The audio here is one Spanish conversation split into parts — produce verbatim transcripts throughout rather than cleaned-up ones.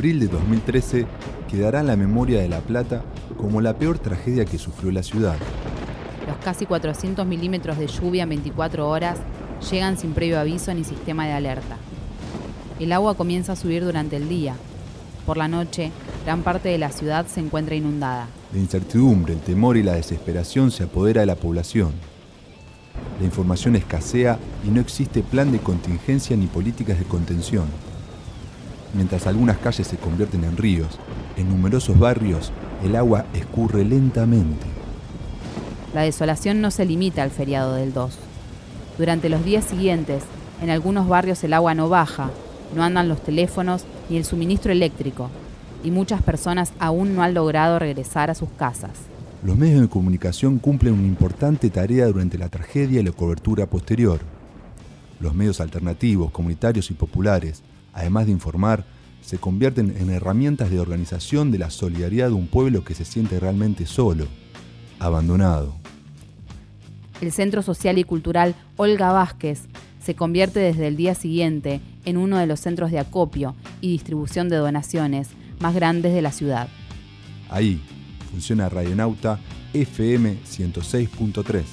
Abril de dos mil trece quedará en la memoria de La Plata como la peor tragedia que sufrió la ciudad. Los casi cuatrocientos milímetros de lluvia en veinticuatro horas llegan sin previo aviso ni sistema de alerta. El agua comienza a subir durante el día. Por la noche, gran parte de la ciudad se encuentra inundada. La incertidumbre, el temor y la desesperación se apodera de la población. La información escasea y no existe plan de contingencia ni políticas de contención. Mientras algunas calles se convierten en ríos, en numerosos barrios el agua escurre lentamente. La desolación no se limita al feriado del dos. Durante los días siguientes, en algunos barrios el agua no baja, no andan los teléfonos ni el suministro eléctrico, y muchas personas aún no han logrado regresar a sus casas. Los medios de comunicación cumplen una importante tarea durante la tragedia y la cobertura posterior. Los medios alternativos, comunitarios y populares, además de informar, se convierten en herramientas de organización de la solidaridad de un pueblo que se siente realmente solo, abandonado. El Centro Social y Cultural Olga Vázquez se convierte desde el día siguiente en uno de los centros de acopio y distribución de donaciones más grandes de la ciudad. Ahí funciona Radionauta F M ciento seis punto tres.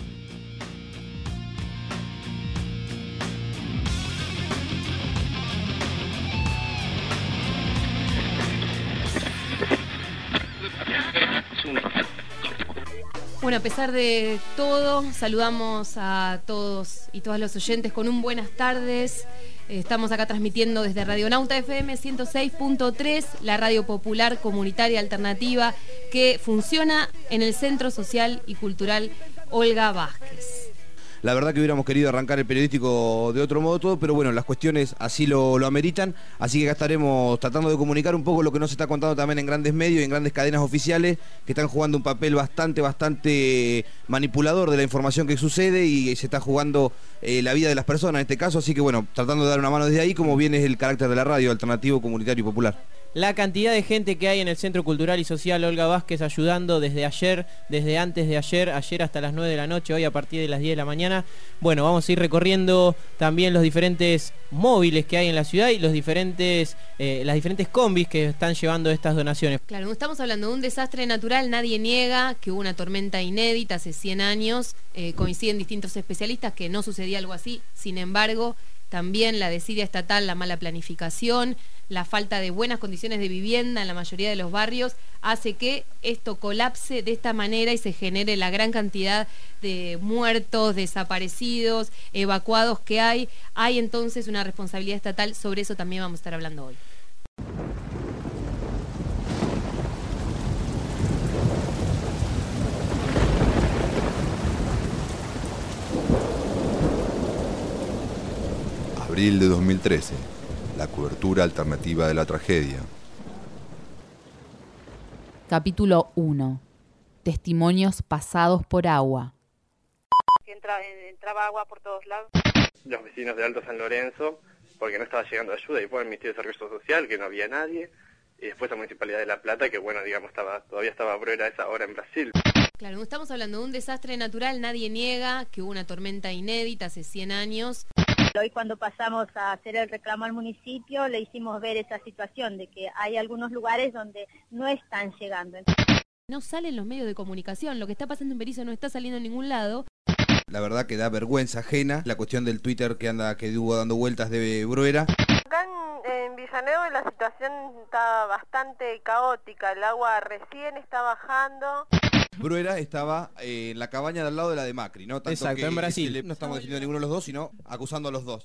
Bueno, a pesar de todo, saludamos a todos y todas los oyentes con un buenas tardes. Estamos acá transmitiendo desde Radionauta F M ciento seis punto tres, la radio popular comunitaria alternativa que funciona en el Centro Social y Cultural Olga Vázquez. La verdad que hubiéramos querido arrancar el periodístico de otro modo todo, pero bueno, las cuestiones así lo, lo ameritan, así que acá estaremos tratando de comunicar un poco lo que nos está contando también en grandes medios y en grandes cadenas oficiales, que están jugando un papel bastante, bastante manipulador de la información que sucede y se está jugando eh, la vida de las personas en este caso, así que bueno, tratando de dar una mano desde ahí, como bien es el carácter de la radio, alternativo, comunitario y popular. La cantidad de gente que hay en el Centro Cultural y Social Olga Vázquez ayudando desde ayer, desde antes de ayer, ayer hasta las nueve de la noche, hoy a partir de las diez de la mañana. Bueno, vamos a ir recorriendo también los diferentes móviles que hay en la ciudad y los diferentes, eh, las diferentes combis que están llevando estas donaciones. Claro, no estamos hablando de un desastre natural, nadie niega que hubo una tormenta inédita hace cien años, eh, coinciden distintos especialistas que no sucedía algo así, sin embargo, también la desidia estatal, la mala planificación, la falta de buenas condiciones de vivienda en la mayoría de los barrios hace que esto colapse de esta manera y se genere la gran cantidad de muertos, desaparecidos, evacuados que hay. Hay entonces una responsabilidad estatal, sobre eso también vamos a estar hablando hoy. Abril de dos mil trece. La cobertura alternativa de la tragedia. Capítulo uno. Testimonios pasados por agua. Entra, entraba agua por todos lados. Los vecinos de Alto San Lorenzo, porque no estaba llegando ayuda, y por el Ministerio de Servicio Social, que no había nadie, y después la Municipalidad de La Plata, que bueno, digamos, estaba todavía estaba Bruera a esa hora en Brasil. Claro, no estamos hablando de un desastre natural, nadie niega que hubo una tormenta inédita hace cien años. Hoy cuando pasamos a hacer el reclamo al municipio le hicimos ver esa situación de que hay algunos lugares donde no están llegando. No salen los medios de comunicación, lo que está pasando en Berizo no está saliendo en ningún lado. La verdad que da vergüenza ajena la cuestión del Twitter que anda que estuvo dando vueltas de Bruera. Acá en, en Villanueva la situación está bastante caótica, el agua recién está bajando. Bruera estaba eh, en la cabaña del lado de la de Macri, ¿no? Tanto Exacto, que, en Brasil. Que no estamos defendiendo a ninguno de los dos, sino acusando a los dos.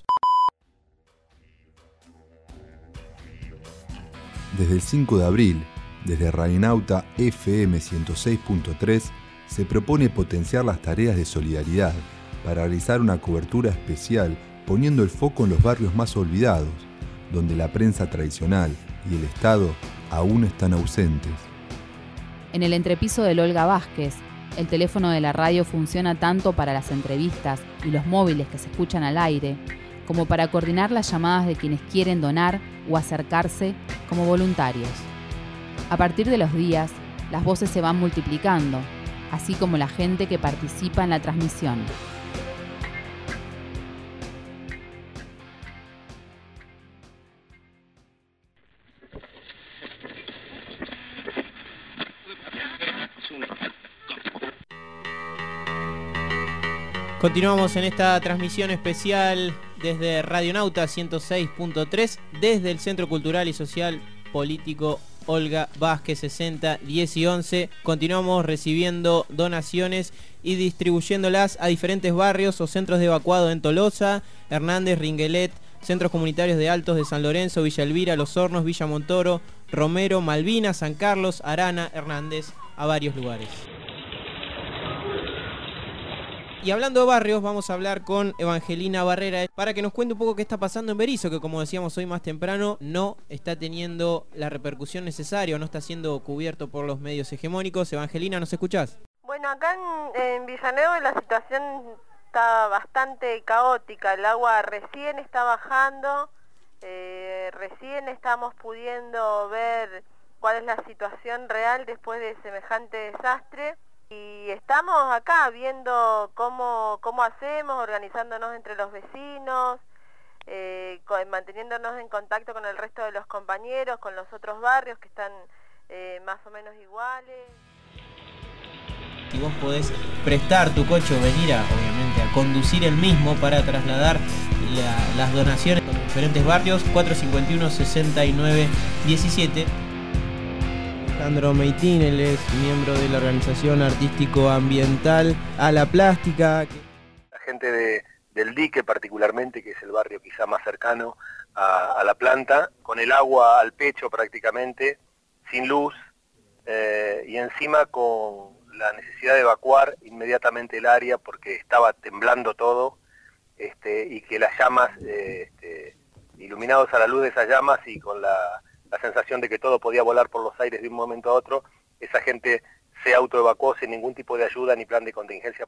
Desde el cinco de abril, desde Radionauta F M ciento seis punto tres, se propone potenciar las tareas de solidaridad para realizar una cobertura especial poniendo el foco en los barrios más olvidados, donde la prensa tradicional y el Estado aún están ausentes. En el entrepiso del Olga Vázquez, el teléfono de la radio funciona tanto para las entrevistas y los móviles que se escuchan al aire, como para coordinar las llamadas de quienes quieren donar o acercarse como voluntarios. A partir de los días, las voces se van multiplicando, así como la gente que participa en la transmisión. Continuamos en esta transmisión especial desde Radionauta ciento seis punto tres, desde el Centro Cultural y Social Político Olga Vázquez sesenta, diez y once. Continuamos recibiendo donaciones y distribuyéndolas a diferentes barrios o centros de evacuado en Tolosa, Hernández, Ringuelet, centros comunitarios de Altos de San Lorenzo, Villa Elvira, Los Hornos, Villa Montoro, Romero, Malvinas, San Carlos, Arana, Hernández, a varios lugares. Y hablando de barrios, vamos a hablar con Evangelina Barrera para que nos cuente un poco qué está pasando en Berisso, que como decíamos hoy más temprano, no está teniendo la repercusión necesaria o no está siendo cubierto por los medios hegemónicos. Evangelina, ¿nos escuchás? Bueno, acá en, en Villanueva la situación está bastante caótica. El agua recién está bajando, eh, recién estamos pudiendo ver cuál es la situación real después de semejante desastre. Y estamos acá viendo cómo, cómo hacemos, organizándonos entre los vecinos, eh, con, manteniéndonos en contacto con el resto de los compañeros, con los otros barrios que están eh, más o menos iguales. Si vos podés prestar tu coche o venir a, obviamente, a conducir el mismo para trasladar la, las donaciones a los diferentes barrios, cuatro cinco uno, sesenta y nueve diecisiete. Alejandro Meitín, él es miembro de la organización artístico-ambiental A la Plástica. La gente de, del dique particularmente, que es el barrio quizá más cercano a, a la planta, con el agua al pecho prácticamente, sin luz, eh, y encima con la necesidad de evacuar inmediatamente el área porque estaba temblando todo, este, y que las llamas, eh, este, iluminados a la luz de esas llamas y con la... la sensación de que todo podía volar por los aires de un momento a otro, esa gente se autoevacuó sin ningún tipo de ayuda ni plan de contingencia.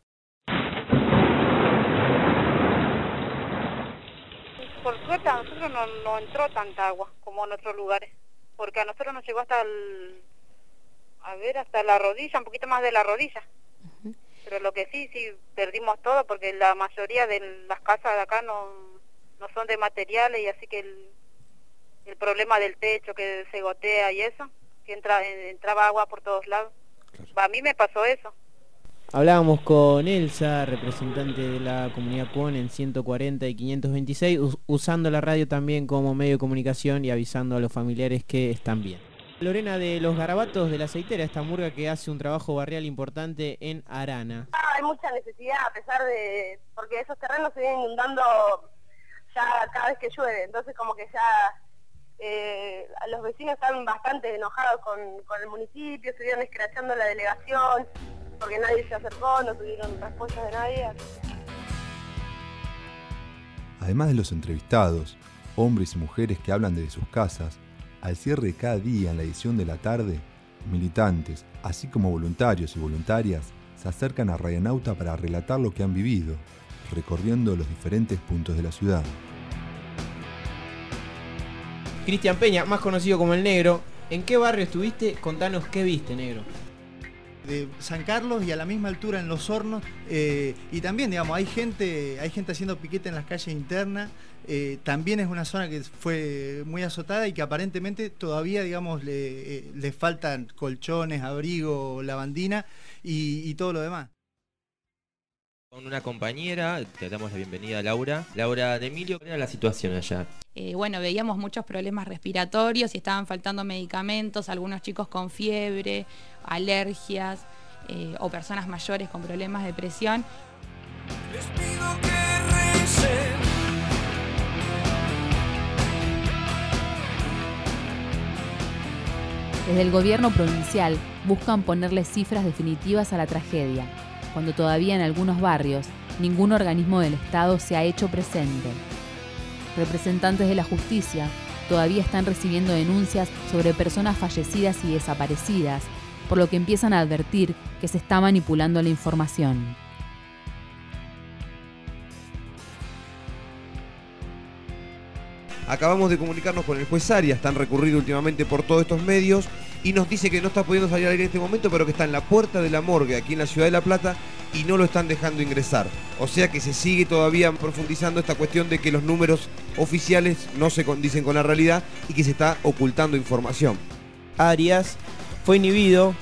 Por suerte a nosotros no, no entró tanta agua como en otros lugares, porque a nosotros nos llegó hasta el, a ver, hasta la rodilla, un poquito más de la rodilla. Uh-huh. Pero lo que sí, sí perdimos todo, porque la mayoría de las casas de acá no, no son de materiales, y así que el, el problema del techo que se gotea y eso, que entra, entraba agua por todos lados. Claro. A mí me pasó eso. Hablábamos con Elsa, representante de la comunidad Cuon en ciento cuarenta y quinientos veintiséis, us usando la radio también como medio de comunicación y avisando a los familiares que están bien. Lorena, de Los Garabatos de la Aceitera, esta murga que hace un trabajo barrial importante en Arana. Ah, hay mucha necesidad, a pesar de... porque esos terrenos se vienen inundando ya cada vez que llueve, entonces como que ya... Eh, los vecinos están bastante enojados con, con el municipio, estuvieron escrachando la delegación porque nadie se acercó, no tuvieron respuestas de nadie. Además de los entrevistados, hombres y mujeres que hablan desde sus casas, al cierre de cada día en la edición de la tarde, militantes, así como voluntarios y voluntarias, se acercan a Radionauta para relatar lo que han vivido, recorriendo los diferentes puntos de la ciudad. Cristian Peña, más conocido como El Negro, ¿en qué barrio estuviste? Contanos qué viste, Negro. De San Carlos y a la misma altura en Los Hornos, eh, y también, digamos, hay gente, hay gente haciendo piquete en las calles internas, eh, también es una zona que fue muy azotada y que aparentemente todavía, digamos, le, eh, le faltan colchones, abrigo, lavandina y, y todo lo demás. Con una compañera, te damos la bienvenida a Laura. Laura de Emilio, ¿cuál era la situación allá? Eh, bueno, veíamos muchos problemas respiratorios y estaban faltando medicamentos, algunos chicos con fiebre, alergias, eh, o personas mayores con problemas de presión. Les pido que recen. Desde el gobierno provincial buscan ponerle cifras definitivas a la tragedia, cuando todavía en algunos barrios ningún organismo del Estado se ha hecho presente. Representantes de la justicia todavía están recibiendo denuncias sobre personas fallecidas y desaparecidas, por lo que empiezan a advertir que se está manipulando la información. Acabamos de comunicarnos con el juez Arias, tan recurrido últimamente por todos estos medios, y nos dice que no está pudiendo salir al aire en este momento, pero que está en la puerta de la morgue aquí en la ciudad de La Plata y no lo están dejando ingresar. O sea que se sigue todavía profundizando esta cuestión de que los números oficiales no se condicen con la realidad y que se está ocultando información. Arias fue inhibido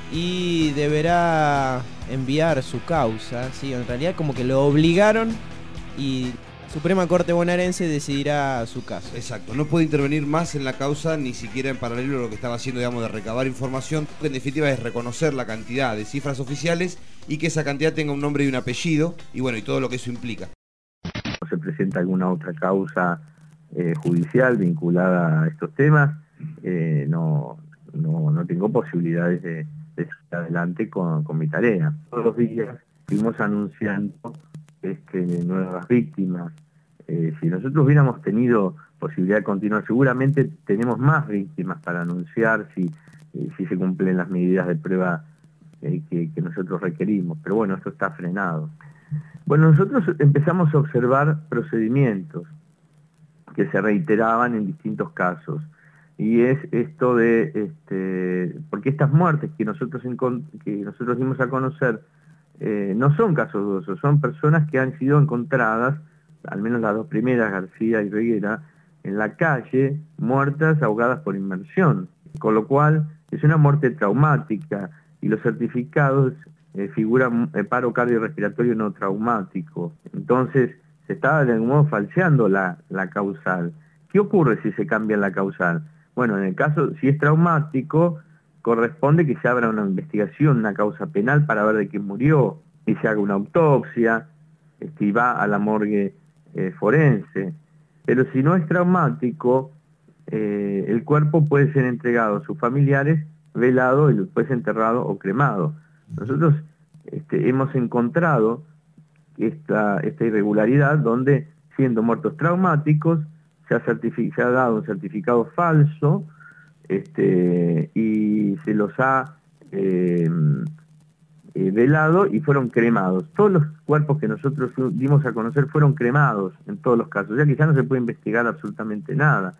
y deberá enviar su causa. Sí, en realidad como que lo obligaron y Suprema Corte bonaerense decidirá su caso. Exacto, no puede intervenir más en la causa, ni siquiera en paralelo a lo que estaba haciendo, digamos, de recabar información, que en definitiva es reconocer la cantidad de cifras oficiales y que esa cantidad tenga un nombre y un apellido, y bueno, y todo lo que eso implica. Se presenta alguna otra causa eh, judicial vinculada a estos temas, eh, no, no, no tengo posibilidades de, de seguir adelante con, con mi tarea. Todos los días fuimos anunciando este, nuevas víctimas. Eh, si nosotros hubiéramos tenido posibilidad de continuar, seguramente tenemos más víctimas para anunciar si, eh, si se cumplen las medidas de prueba eh, que, que nosotros requerimos. Pero bueno, esto está frenado. Bueno, nosotros empezamos a observar procedimientos que se reiteraban en distintos casos. Y es esto de, este, porque estas muertes que nosotros, que nosotros dimos a conocer eh, no son casos dudosos, son personas que han sido encontradas, al menos las dos primeras, García y Reguera, en la calle, muertas ahogadas por inmersión. Con lo cual es una muerte traumática y los certificados eh, figuran eh, paro cardiorrespiratorio no traumático. Entonces se estaba de algún modo falseando la, la causal. ¿Qué ocurre si se cambia la causal? Bueno, en el caso, si es traumático, corresponde que se abra una investigación, una causa penal para ver de quién murió, y se haga una autopsia, este, y va a la morgue eh, forense. Pero si no es traumático, eh, el cuerpo puede ser entregado a sus familiares, velado y después enterrado o cremado. Nosotros este, hemos encontrado esta, esta irregularidad donde, siendo muertos traumáticos, se ha, se ha dado un certificado falso este, y se los ha eh, eh, velado y fueron cremados. Todos los cuerpos que nosotros dimos a conocer fueron cremados en todos los casos, ya que ya no se puede investigar absolutamente nada.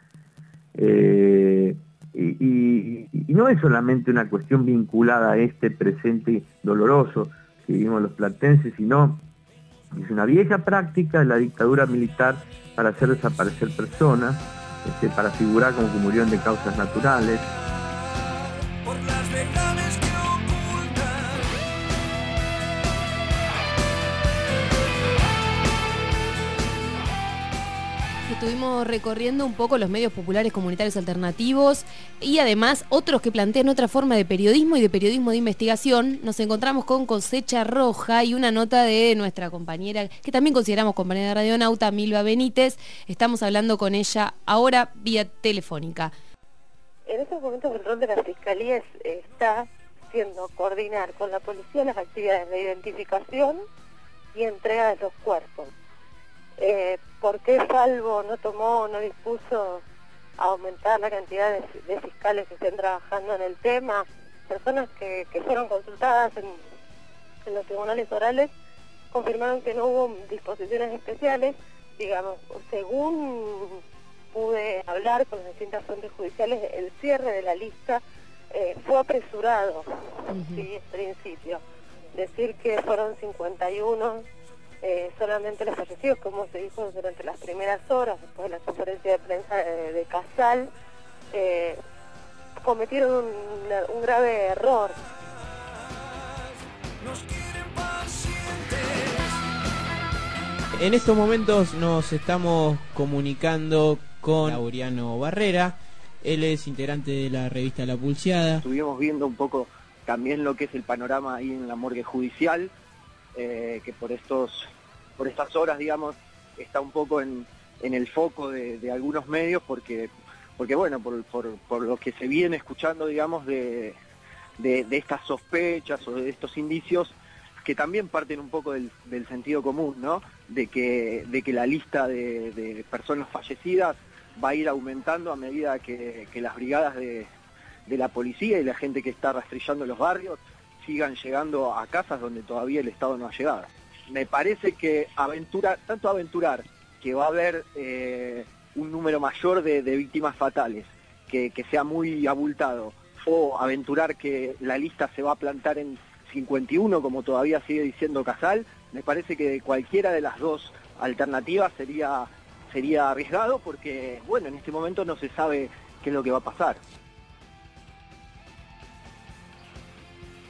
Eh, y, y, y no es solamente una cuestión vinculada a este presente doloroso que vivimos los platenses, sino es una vieja práctica de la dictadura militar para hacer desaparecer personas, este, para figurar como que murieron de causas naturales. Por las verdades que Estuvimos recorriendo un poco los medios populares comunitarios alternativos y además otros que plantean otra forma de periodismo y de periodismo de investigación. Nos encontramos con Cosecha Roja y una nota de nuestra compañera, que también consideramos compañera de Radionauta, Milva Benítez. Estamos hablando con ella ahora vía telefónica. En estos momentos el rol de la Fiscalía es, está siendo coordinar con la policía las actividades de identificación y entrega de los cuerpos. Eh, ¿Por qué Salvo no tomó, no dispuso a aumentar la cantidad de, de fiscales que estén trabajando en el tema? Personas que, que fueron consultadas en, en los tribunales orales confirmaron que no hubo disposiciones especiales. Digamos, según pude hablar con las distintas fuentes judiciales, el cierre de la lista eh, fue apresurado, uh-huh. sí, en principio. Decir que fueron cincuenta y uno... Eh, solamente los fallecidos, como se dijo durante las primeras horas, después de la conferencia de prensa de, de Casal, eh, cometieron un, un grave error. En estos momentos nos estamos comunicando con Laureano Barrera. Él es integrante de la revista La Pulseada. Estuvimos viendo un poco también lo que es el panorama ahí en la morgue judicial. Eh, que por estos por estas horas, digamos, está un poco en, en el foco de, de algunos medios, porque porque bueno, por, por, por lo que se viene escuchando, digamos, de, de, de estas sospechas o de estos indicios, que también parten un poco del, del sentido común, ¿no? De que, de que la lista de, de personas fallecidas va a ir aumentando a medida que, que las brigadas de, de la policía y la gente que está rastrillando los barrios sigan llegando a casas donde todavía el Estado no ha llegado. Me parece que aventura, tanto aventurar que va a haber eh, un número mayor de, de víctimas fatales, que, que sea muy abultado, o aventurar que la lista se va a plantar en cincuenta y uno, como todavía sigue diciendo Casal, me parece que cualquiera de las dos alternativas sería, sería arriesgado, porque bueno, en este momento no se sabe qué es lo que va a pasar.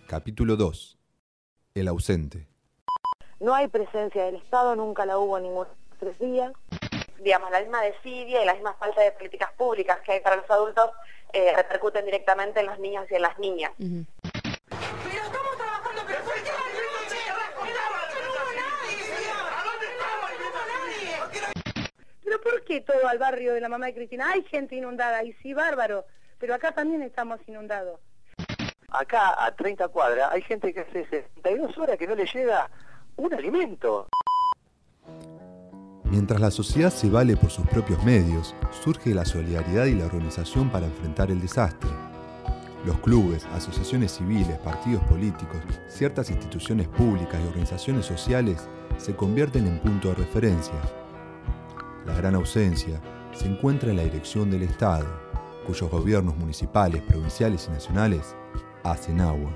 Capítulo dos. El ausente. No hay presencia del Estado, nunca la hubo en ningún tres días. Digamos, la misma desidia y la misma falta de políticas públicas que hay para los adultos eh, repercuten directamente en los niños y en las niñas. Uh-huh. Pero estamos trabajando, pero ¿por qué la noche? No hubo nadie, ¿a dónde estamos? No hubo nadie. Pero ¿por qué todo al barrio de la mamá de Cristina? Hay gente inundada, y sí, bárbaro, pero acá también estamos inundados. Acá, a treinta cuadras, hay gente que hace sesenta y dos horas que no le llega un alimento. Mientras la sociedad se vale por sus propios medios, surge la solidaridad y la organización para enfrentar el desastre. Los clubes, asociaciones civiles, partidos políticos, ciertas instituciones públicas y organizaciones sociales se convierten en punto de referencia. La gran ausencia se encuentra en la dirección del Estado, cuyos gobiernos municipales, provinciales y nacionales hacen agua.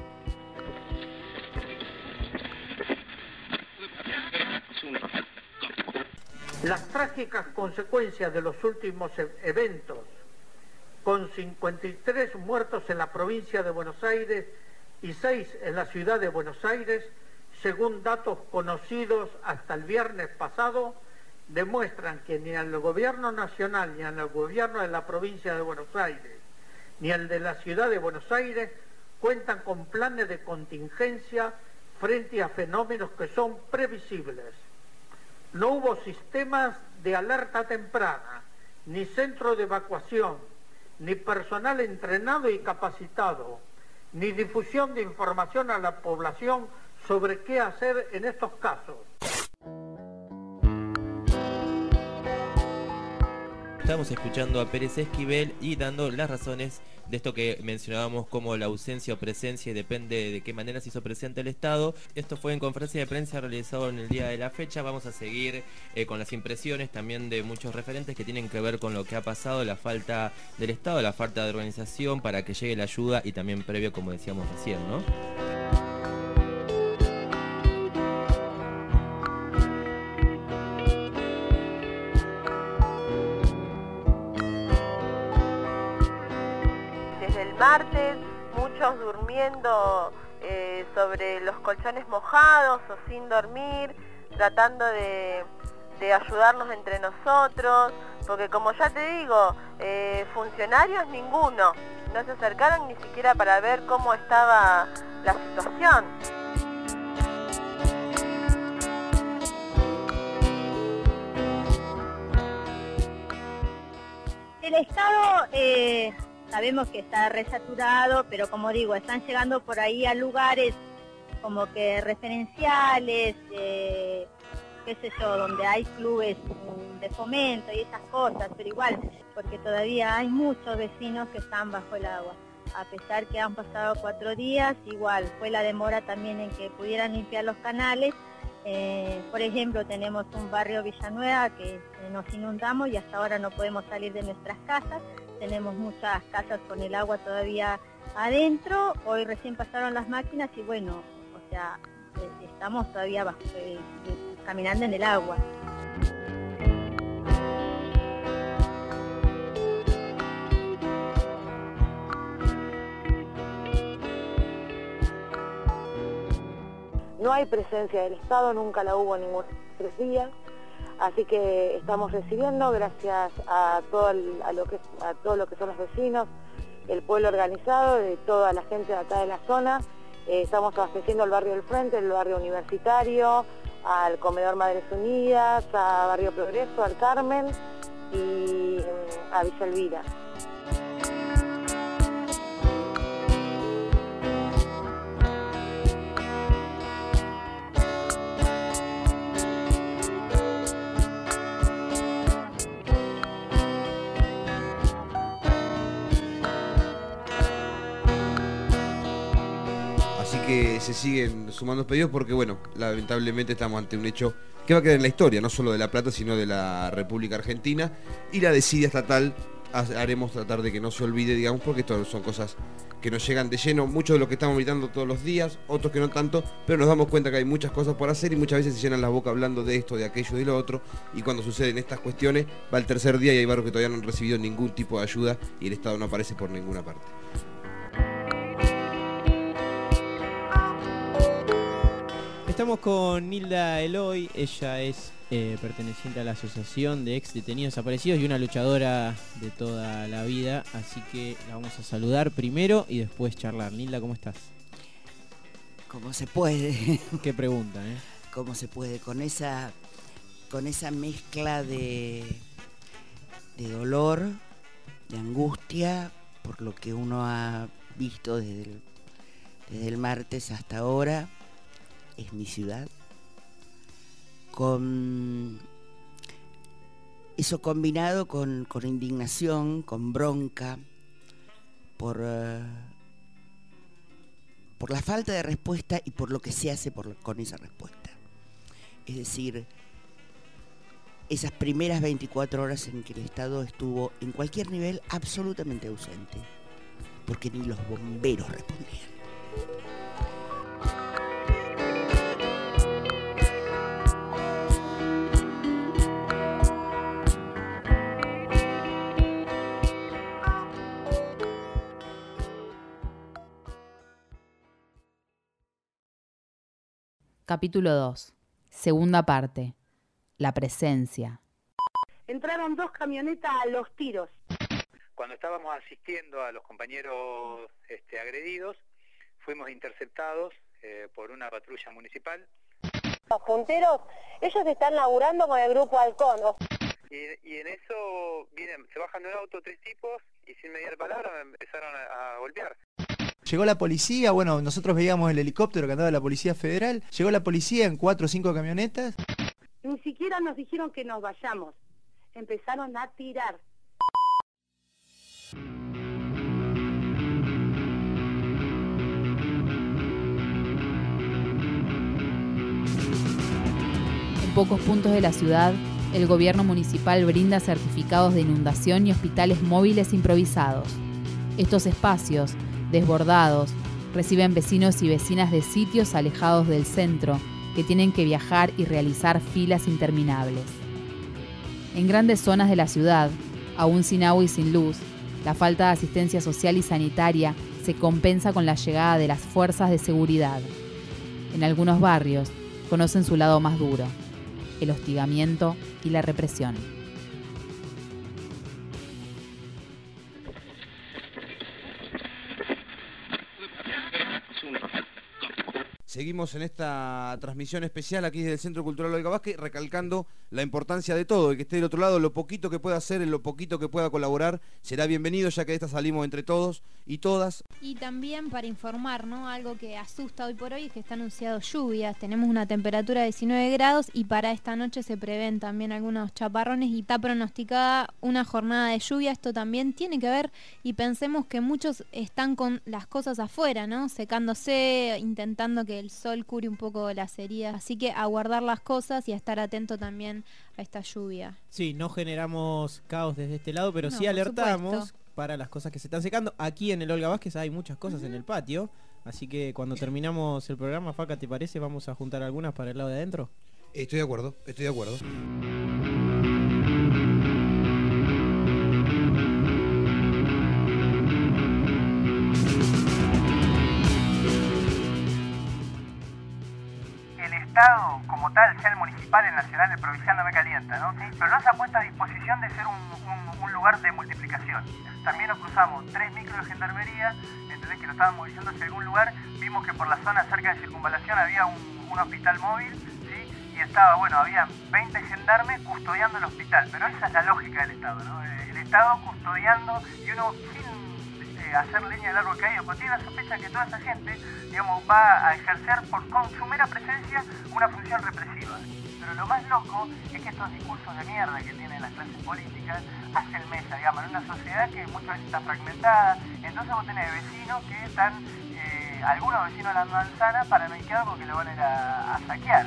Las trágicas consecuencias de los últimos eventos, con cincuenta y tres muertos en la provincia de Buenos Aires y seis en la ciudad de Buenos Aires, según datos conocidos hasta el viernes pasado, demuestran que ni al gobierno nacional, ni al gobierno de la provincia de Buenos Aires, ni al de la ciudad de Buenos Aires, cuentan con planes de contingencia frente a fenómenos que son previsibles. No hubo sistemas de alerta temprana, ni centro de evacuación, ni personal entrenado y capacitado, ni difusión de información a la población sobre qué hacer en estos casos. Estamos escuchando a Pérez Esquivel y dando las razones de esto que mencionábamos como la ausencia o presencia, y depende de qué manera se hizo presente el Estado. Esto fue en conferencia de prensa realizado en el día de la fecha. Vamos a seguir eh, con las impresiones también de muchos referentes que tienen que ver con lo que ha pasado, la falta del Estado, la falta de organización para que llegue la ayuda y también previo, como decíamos recién, ¿no? Martes, muchos durmiendo eh, sobre los colchones mojados o sin dormir, tratando de, de ayudarnos entre nosotros, porque como ya te digo, eh, funcionarios ninguno, no se acercaron ni siquiera para ver cómo estaba la situación. El Estado... Eh... Sabemos que está resaturado, pero como digo, están llegando por ahí a lugares como que referenciales, eh, qué sé yo, donde hay clubes de fomento y esas cosas, pero igual, porque todavía hay muchos vecinos que están bajo el agua. A pesar que han pasado cuatro días, igual fue la demora también en que pudieran limpiar los canales. Eh, por ejemplo, tenemos un barrio Villanueva que eh, nos inundamos y hasta ahora no podemos salir de nuestras casas. Tenemos muchas casas con el agua todavía adentro. Hoy recién pasaron las máquinas y bueno, o sea, eh, estamos todavía bajo, eh, eh, caminando en el agua. No hay presencia del Estado, nunca la hubo en ningún tres días, así que estamos recibiendo, gracias a todo, el, a lo que, a todo lo que son los vecinos, el pueblo organizado, de toda la gente de acá de la zona, eh, estamos abasteciendo al barrio del Frente, el barrio Universitario, al Comedor Madres Unidas, a Barrio Progreso, al Carmen y a Villa Elvira. Que se siguen sumando pedidos porque, bueno, lamentablemente estamos ante un hecho que va a quedar en la historia, no solo de La Plata, sino de la República Argentina, y la desidia estatal haremos tratar de que no se olvide, digamos, porque esto son cosas que nos llegan de lleno, muchos de los que estamos gritando todos los días, otros que no tanto, pero nos damos cuenta que hay muchas cosas por hacer y muchas veces se llenan la boca hablando de esto, de aquello, de lo otro, y cuando suceden estas cuestiones va el tercer día y hay barrios que todavía no han recibido ningún tipo de ayuda y el Estado no aparece por ninguna parte. Estamos con Nilda Eloy, ella es eh, perteneciente a la Asociación de Ex Detenidos Desaparecidos y una luchadora de toda la vida, así que la vamos a saludar primero y después charlar. Nilda, ¿cómo estás? ¿Cómo se puede? Qué pregunta, ¿eh? ¿Cómo se puede? Con esa, con esa mezcla de, de dolor, de angustia, por lo que uno ha visto desde el, desde el martes hasta ahora, es mi ciudad. Con eso combinado con, con indignación, con bronca, por, uh, por la falta de respuesta y por lo que se hace por, con esa respuesta. Es decir, esas primeras veinticuatro horas en que el Estado estuvo en cualquier nivel absolutamente ausente, porque ni los bomberos respondían. Capítulo dos. Segunda parte. La presencia. Entraron dos camionetas a los tiros. Cuando estábamos asistiendo a los compañeros este, agredidos, fuimos interceptados eh, por una patrulla municipal. Los punteros, ellos están laburando con el grupo Halcón. Y, y en eso vienen, se bajan de un auto tres tipos y sin mediar palabra me empezaron a, a golpear. Llegó la policía, bueno, nosotros veíamos el helicóptero que andaba la Policía Federal, llegó la policía en cuatro o cinco camionetas. Ni siquiera nos dijeron que nos vayamos, empezaron a tirar. En pocos puntos de la ciudad, el gobierno municipal brinda certificados de inundación y hospitales móviles improvisados. Estos espacios, desbordados, reciben vecinos y vecinas de sitios alejados del centro que tienen que viajar y realizar filas interminables. En grandes zonas de la ciudad, aún sin agua y sin luz, la falta de asistencia social y sanitaria se compensa con la llegada de las fuerzas de seguridad. En algunos barrios conocen su lado más duro, el hostigamiento y la represión. Seguimos en esta transmisión especial aquí desde el Centro Cultural Olga Vázquez, recalcando la importancia de todo. El que esté del otro lado, lo poquito que pueda hacer, en lo poquito que pueda colaborar, será bienvenido, ya que de esta salimos entre todos y todas. Y también para informar, ¿no? Algo que asusta hoy por hoy es que está anunciado lluvias. Tenemos una temperatura de diecinueve grados y para esta noche se prevén también algunos chaparrones y está pronosticada una jornada de lluvia. Esto también tiene que ver y pensemos que muchos están con las cosas afuera, ¿no? Secándose, intentando que el sol cure un poco las heridas, así que a guardar las cosas y a estar atento también a esta lluvia. Sí, no generamos caos desde este lado, pero No, sí por alertamos supuesto. para las cosas que se están secando. Aquí en el Olga Vázquez hay muchas cosas Uh-huh. en el patio, así que cuando terminamos el programa, Faca, ¿te parece? Vamos a juntar algunas para el lado de adentro. Estoy de acuerdo, estoy de acuerdo. El Estado, como tal, sea el municipal, el nacional, el provincial, no me calienta, ¿no? ¿Sí? Pero no se ha puesto a disposición de ser un, un, un lugar de multiplicación. También nos cruzamos tres micros de gendarmería, ¿entendés? Que lo estaban movilizando hacia algún lugar. Vimos que por la zona cerca de circunvalación había un, un hospital móvil, ¿sí? Y estaba, bueno, había veinte gendarmes custodiando el hospital. Pero esa es la lógica del Estado, ¿no? El Estado custodiando y uno sin eh, hacer leña del árbol caído, porque tiene la sospecha que toda esa gente, digamos, va a ejercer por con su mera presencia una función represiva. Pero lo más loco es que estos discursos de mierda que tienen las clases políticas hacen mesa, digamos, en una sociedad que muchas veces está fragmentada. Entonces vos tenés vecinos que están, eh, algunos vecinos de la manzana paranoiqueados porque lo van a ir a, a saquear.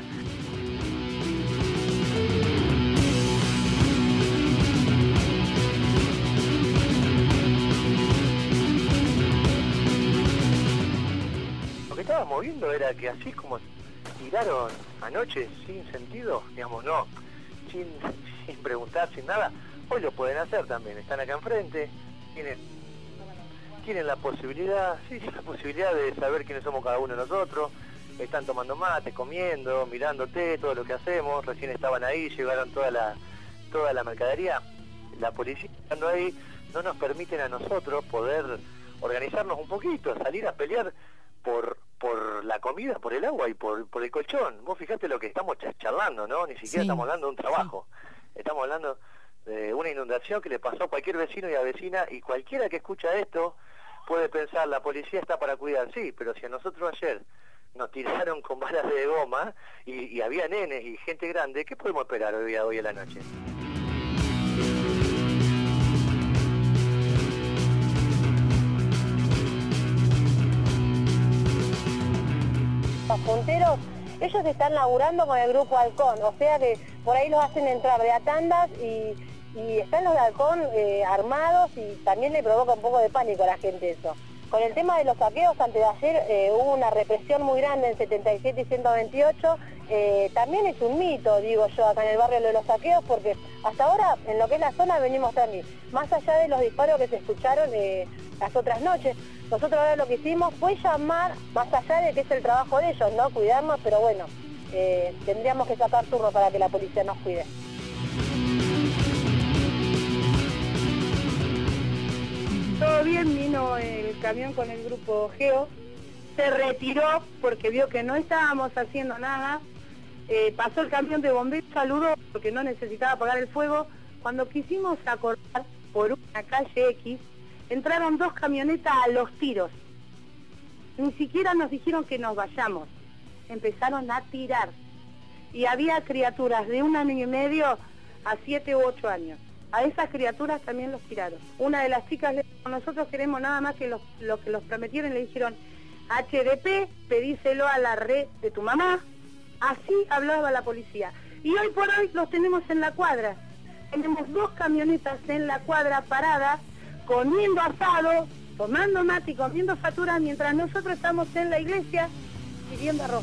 Lo que estábamos viendo era que así como tiraron anoche sin sentido, digamos, no, sin, sin preguntar, sin nada, hoy lo pueden hacer también. Están acá enfrente, tienen, tienen la posibilidad, sí, la posibilidad de saber quiénes somos cada uno de nosotros, están tomando mate, comiendo, mirándote, todo lo que hacemos, recién estaban ahí, llevaron toda la, toda la mercadería. La policía estando ahí no nos permiten a nosotros poder organizarnos un poquito, salir a pelear por por la comida, por el agua y por, por el colchón. Vos fijate lo que estamos charlando, ¿no? Ni siquiera Sí. estamos hablando de un trabajo. Sí. Estamos hablando de una inundación que le pasó a cualquier vecino y a vecina, y cualquiera que escucha esto puede pensar, la policía está para cuidar, sí, pero si a nosotros ayer nos tiraron con balas de goma y, y había nenes y gente grande, ¿qué podemos esperar hoy a, hoy a la noche? Los punteros, ellos están laburando con el grupo Halcón, o sea que por ahí los hacen entrar de a tandas y, y están los de Halcón eh, armados, y también le provoca un poco de pánico a la gente eso. Con el tema de los saqueos, antes de ayer eh, hubo una represión muy grande en setenta y siete y ciento veintiocho, eh, también es un mito, digo yo, acá en el barrio, lo de los saqueos, porque hasta ahora en lo que es la zona venimos tranqui, más allá de los disparos que se escucharon eh, las otras noches. Nosotros ahora lo que hicimos fue llamar, más allá de que es el trabajo de ellos, ¿no? Cuidarnos, pero bueno, eh, tendríamos que sacar turno para que la policía nos cuide. Todo bien, vino el camión con el grupo Geo, se retiró porque vio que no estábamos haciendo nada, eh, pasó el camión de bomberos, saludó porque no necesitaba apagar el fuego. Cuando quisimos acordar por una calle X, entraron dos camionetas a los tiros. Ni siquiera nos dijeron que nos vayamos. Empezaron a tirar. Y había criaturas de un año y medio a siete u ocho años. A esas criaturas también los tiraron. Una de las chicas le dijo, nosotros queremos nada más que los, lo que los prometieron. Le dijeron, H D P, pedíselo a la red de tu mamá. Así hablaba la policía. Y hoy por hoy los tenemos en la cuadra. Tenemos dos camionetas en la cuadra paradas, comiendo asado, tomando mate y comiendo facturas, mientras nosotros estamos en la iglesia pidiendo arroz.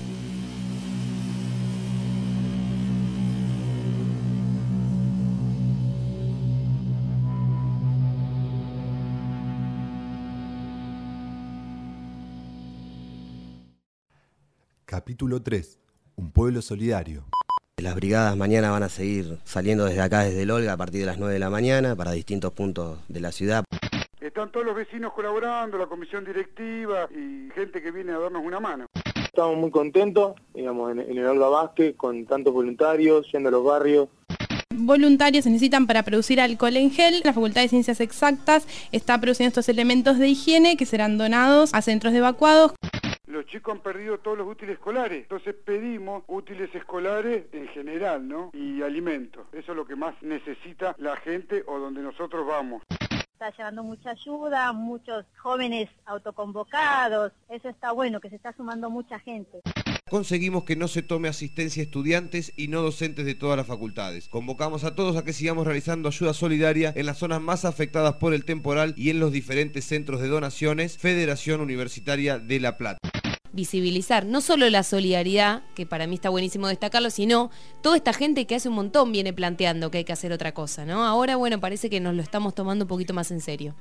Capítulo tres. Un pueblo solidario. Las brigadas mañana van a seguir saliendo desde acá, desde el Olga, a partir de las nueve de la mañana, para distintos puntos de la ciudad. Están todos los vecinos colaborando, la comisión directiva y gente que viene a darnos una mano. Estamos muy contentos, digamos, en, en el Olga Vázquez, con tantos voluntarios, yendo a los barrios. Voluntarios se necesitan para producir alcohol en gel. La Facultad de Ciencias Exactas está produciendo estos elementos de higiene que serán donados a centros de evacuados. Los chicos han perdido todos los útiles escolares, entonces pedimos útiles escolares en general, ¿no? Y alimentos. Eso es lo que más necesita la gente o donde nosotros vamos. Está llevando mucha ayuda, muchos jóvenes autoconvocados. Eso está bueno, que se está sumando mucha gente. Conseguimos que no se tome asistencia a estudiantes y no docentes de todas las facultades. Convocamos a todos a que sigamos realizando ayuda solidaria en las zonas más afectadas por el temporal y en los diferentes centros de donaciones Federación Universitaria de La Plata. Visibilizar no solo la solidaridad, que para mí está buenísimo destacarlo, sino toda esta gente que hace un montón viene planteando que hay que hacer otra cosa, ¿no? Ahora, bueno, parece que nos lo estamos tomando un poquito más en serio.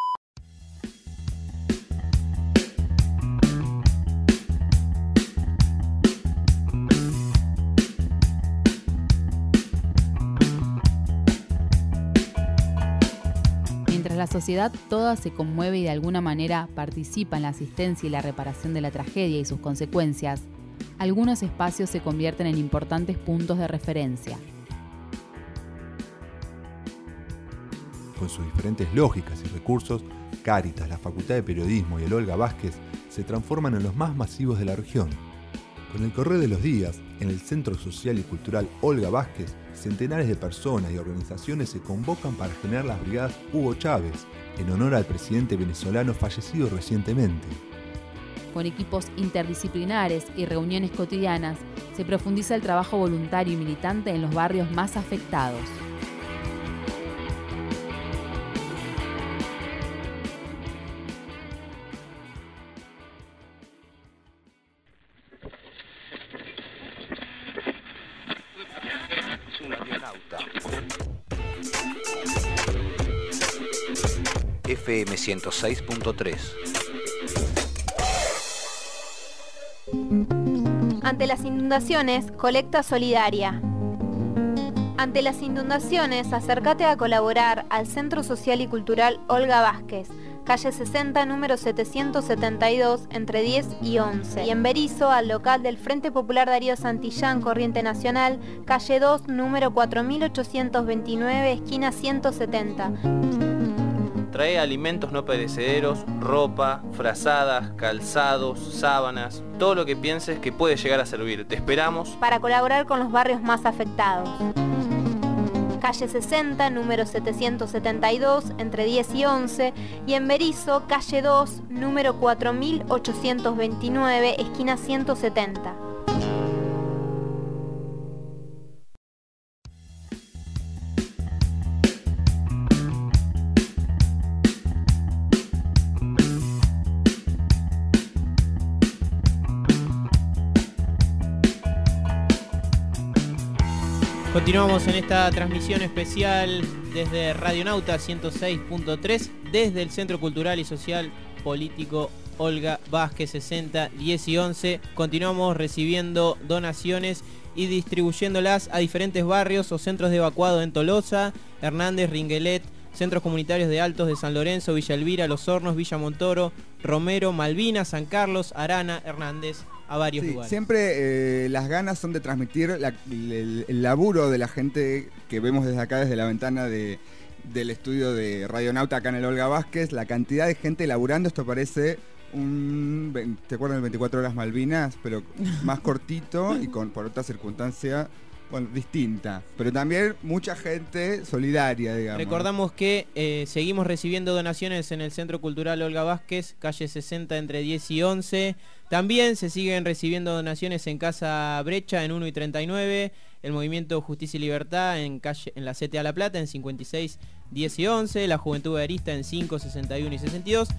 Mientras la sociedad toda se conmueve y de alguna manera participa en la asistencia y la reparación de la tragedia y sus consecuencias, algunos espacios se convierten en importantes puntos de referencia. Con sus diferentes lógicas y recursos, Cáritas, la Facultad de Periodismo y el Olga Vázquez se transforman en los más masivos de la región. Con el correr de los días, en el Centro Social y Cultural Olga Vázquez, centenares de personas y organizaciones se convocan para generar las brigadas Hugo Chávez, en honor al presidente venezolano fallecido recientemente. Con equipos interdisciplinares y reuniones cotidianas, se profundiza el trabajo voluntario y militante en los barrios más afectados. F M ciento seis punto tres. Ante las inundaciones, colecta solidaria. Ante las inundaciones, acércate a colaborar al Centro Social y Cultural Olga Vázquez, calle sesenta, número setecientos setenta y dos, entre diez y once. Y en Berisso, al local del Frente Popular Darío Santillán, Corriente Nacional, calle dos, número cuatro mil ochocientos veintinueve, esquina ciento setenta. Trae alimentos no perecederos, ropa, frazadas, calzados, sábanas, todo lo que pienses que puede llegar a servir. Te esperamos para colaborar con los barrios más afectados. Calle sesenta, número setecientos setenta y dos, entre diez y once, y en Berisso, calle dos, número cuatro mil ochocientos veintinueve, esquina ciento setenta. Continuamos en esta transmisión especial desde Radionauta ciento seis punto tres, desde el Centro Cultural y Social Político Olga Vázquez, sesenta, diez y once. Continuamos recibiendo donaciones y distribuyéndolas a diferentes barrios o centros de evacuado en Tolosa, Hernández, Ringuelet, centros comunitarios de Altos de San Lorenzo, Villa Elvira, Los Hornos, Villa Montoro, Romero, Malvinas, San Carlos, Arana, Hernández, a varios sí, lugares. Siempre eh, las ganas son de transmitir la, el, el laburo de la gente que vemos desde acá, desde la ventana de, del estudio de Radionauta acá en el Olga Vázquez, la cantidad de gente laburando. Esto parece un, ¿te acuerdas del veinticuatro horas Malvinas? Pero más cortito y con por otra circunstancia, bueno, distinta, pero también mucha gente solidaria, digamos. Recordamos que eh, seguimos recibiendo donaciones en el Centro Cultural Olga Vázquez, calle sesenta, entre diez y once. También se siguen recibiendo donaciones en Casa Brecha, en uno y treinta y nueve. El Movimiento Justicia y Libertad en, calle, en la C T A La Plata, en cincuenta y seis, diez y once. La Juventud Arista en cinco, sesenta y uno y sesenta y dos.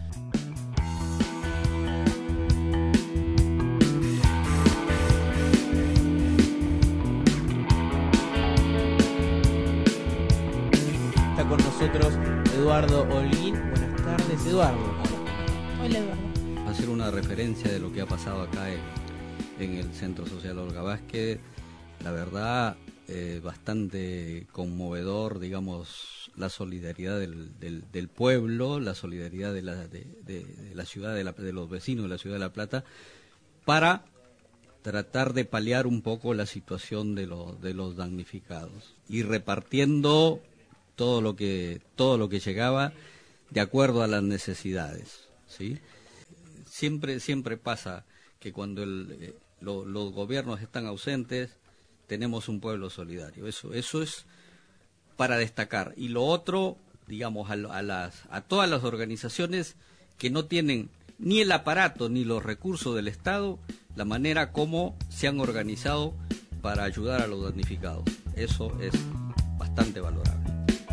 Con nosotros Eduardo Holguín. Buenas tardes, Eduardo. Hola, Eduardo. Hacer una referencia de lo que ha pasado acá en, en el Centro Social Olga Vázquez. La verdad, eh, bastante conmovedor, digamos, la solidaridad del, del, del pueblo, la solidaridad de la, de, de, de la ciudad, de, la, de los vecinos de la ciudad de La Plata, para tratar de paliar un poco la situación de, lo, de los damnificados y repartiendo todo lo que todo lo que llegaba de acuerdo a las necesidades, ¿sí? Siempre siempre pasa que cuando el, eh, lo, los gobiernos están ausentes tenemos un pueblo solidario. Eso eso es para destacar. Y lo otro, digamos, a, a las a todas las organizaciones que no tienen ni el aparato ni los recursos del Estado, la manera como se han organizado para ayudar a los damnificados. Eso es bastante valorable.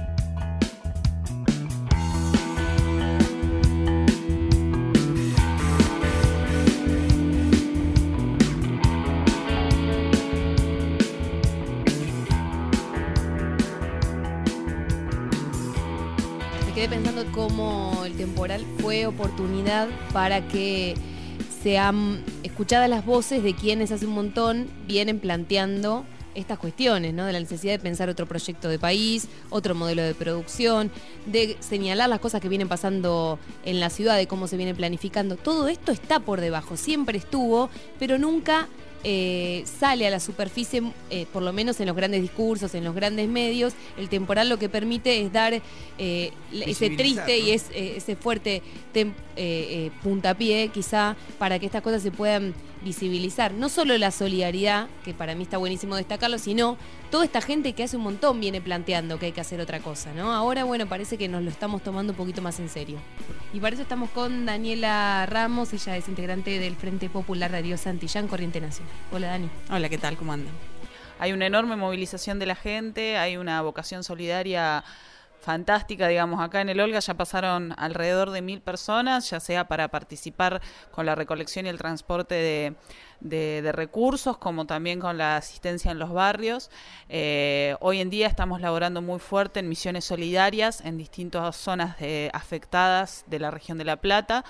Quedé pensando cómo el temporal fue oportunidad para que sean escuchadas las voces de quienes hace un montón vienen planteando estas cuestiones, ¿no? De la necesidad de pensar otro proyecto de país, otro modelo de producción, de señalar las cosas que vienen pasando en la ciudad, de cómo se viene planificando. Todo esto está por debajo, siempre estuvo, pero nunca eh, sale a la superficie, eh, por lo menos en los grandes discursos, en los grandes medios. El temporal lo que permite es dar eh, ese triste, ¿no? Y es, eh, ese fuerte tem, eh, eh, puntapié quizá para que estas cosas se puedan visibilizar. No solo la solidaridad, que para mí está buenísimo destacarlo, sino toda esta gente que hace un montón viene planteando que hay que hacer otra cosa, ¿no? Ahora, bueno, parece que nos lo estamos tomando un poquito más en serio. Y para eso estamos con Daniela Ramos, ella es integrante del Frente Popular Darío Santillán, Corriente Nacional. Hola, Dani. Hola, ¿qué tal? ¿Cómo andan? Hay una enorme movilización de la gente, hay una vocación solidaria fantástica, digamos. Acá en el Olga ya pasaron alrededor de mil personas, ya sea para participar con la recolección y el transporte de, de, de recursos, como también con la asistencia en los barrios. Eh, hoy en día estamos laborando muy fuerte en misiones solidarias en distintas zonas de, afectadas de la región de La Plata.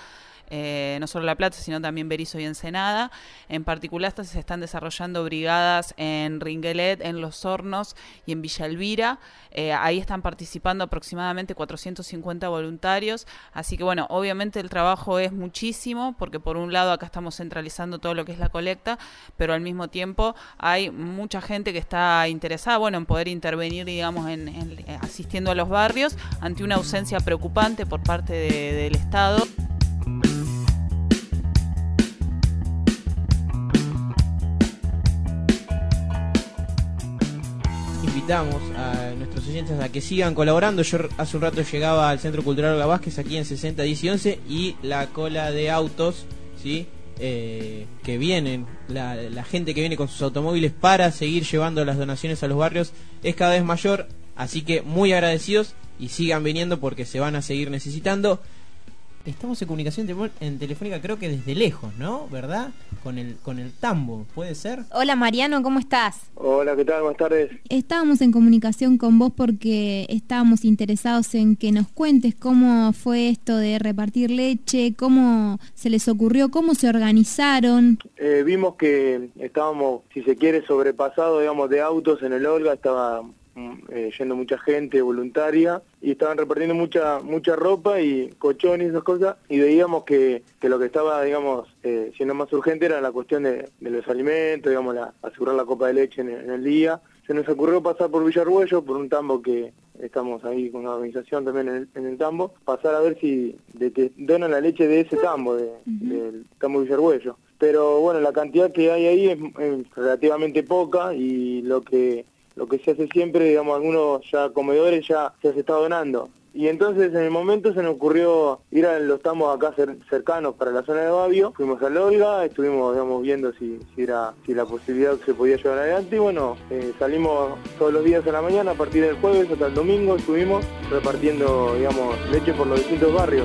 eh, no solo La Plata, sino también Berisso y Ensenada. En particular se están desarrollando brigadas en Ringuelet, en Los Hornos y en Villa Elvira. Eh, ahí están participando aproximadamente cuatrocientos cincuenta voluntarios, así que bueno, obviamente el trabajo es muchísimo, porque por un lado acá estamos centralizando todo lo que es la colecta, pero al mismo tiempo hay mucha gente que está interesada, bueno, en poder intervenir, digamos, en, en, en asistiendo a los barrios ante una ausencia preocupante por parte de, del Estado. Invitamos a nuestros oyentes a que sigan colaborando. Yo hace un rato llegaba al Centro Cultural Olga Vázquez aquí en sesenta, diez y once, y la cola de autos, ¿sí? Eh, que vienen, la, la gente que viene con sus automóviles para seguir llevando las donaciones a los barrios es cada vez mayor, así que muy agradecidos y sigan viniendo porque se van a seguir necesitando. Estamos en comunicación en telefónica, creo que desde lejos, ¿no? ¿Verdad? Con el con el tambo, ¿puede ser? Hola Mariano, ¿cómo estás? Hola, ¿qué tal? Buenas tardes. Estábamos en comunicación con vos porque estábamos interesados en que nos cuentes cómo fue esto de repartir leche, cómo se les ocurrió, cómo se organizaron. Eh, vimos que estábamos, si se quiere, sobrepasados, digamos, de autos en el Olga, estaba eh, yendo mucha gente voluntaria y estaban repartiendo mucha mucha ropa y colchones y esas cosas, y veíamos que, que lo que estaba, digamos, eh, siendo más urgente era la cuestión de, de los alimentos, digamos, la, asegurar la copa de leche en el, en el día. Se nos ocurrió pasar por Villarruello, por un tambo que estamos ahí con una organización también en el, en el tambo, pasar a ver si de que donan la leche de ese tambo, de, uh-huh. del tambo Villarruello. Pero bueno, la cantidad que hay ahí es, es relativamente poca, y lo que lo que se hace siempre, digamos, algunos ya comedores ya se está donando. Y entonces en el momento se nos ocurrió ir a los tambos acá cer cercanos para la zona de Babio, fuimos al Olga, estuvimos, digamos, viendo si, si era si la posibilidad se podía llevar adelante, y bueno, eh, salimos todos los días a la mañana, a partir del jueves hasta el domingo, estuvimos repartiendo, digamos, leche por los distintos barrios.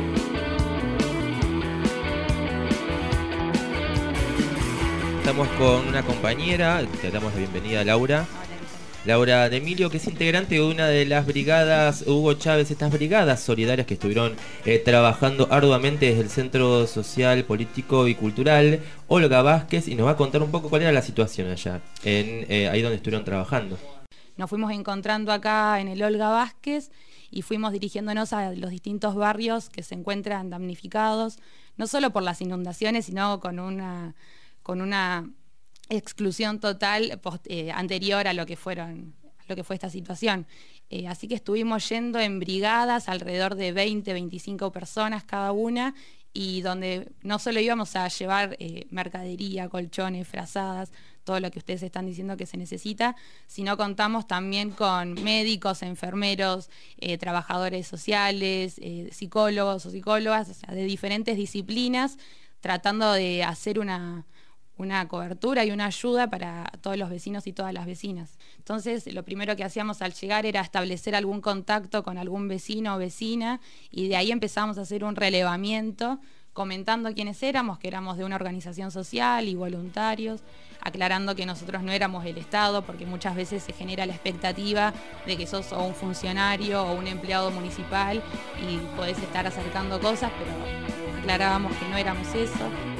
Estamos con una compañera, te damos la bienvenida a Laura. Laura de Emilio, que es integrante de una de las brigadas Hugo Chávez, estas brigadas solidarias que estuvieron eh, trabajando arduamente desde el Centro Social, Político y Cultural Olga Vázquez, y nos va a contar un poco cuál era la situación allá, en eh, ahí donde estuvieron trabajando. Nos fuimos encontrando acá en el Olga Vázquez y fuimos dirigiéndonos a los distintos barrios que se encuentran damnificados, no solo por las inundaciones, sino con una, con una exclusión total post, eh, anterior a lo que fueron a lo que fue esta situación. Eh, así que estuvimos yendo en brigadas, alrededor de veinte, veinticinco personas cada una, y donde no solo íbamos a llevar eh, mercadería, colchones, frazadas, todo lo que ustedes están diciendo que se necesita, sino contamos también con médicos, enfermeros, eh, trabajadores sociales, eh, psicólogos o psicólogas, o sea, de diferentes disciplinas, tratando de hacer una una cobertura y una ayuda para todos los vecinos y todas las vecinas. Entonces, lo primero que hacíamos al llegar era establecer algún contacto con algún vecino o vecina, y de ahí empezamos a hacer un relevamiento, comentando quiénes éramos, que éramos de una organización social y voluntarios, aclarando que nosotros no éramos el Estado, porque muchas veces se genera la expectativa de que sos o un funcionario o un empleado municipal y podés estar acercando cosas, pero aclarábamos que no éramos eso.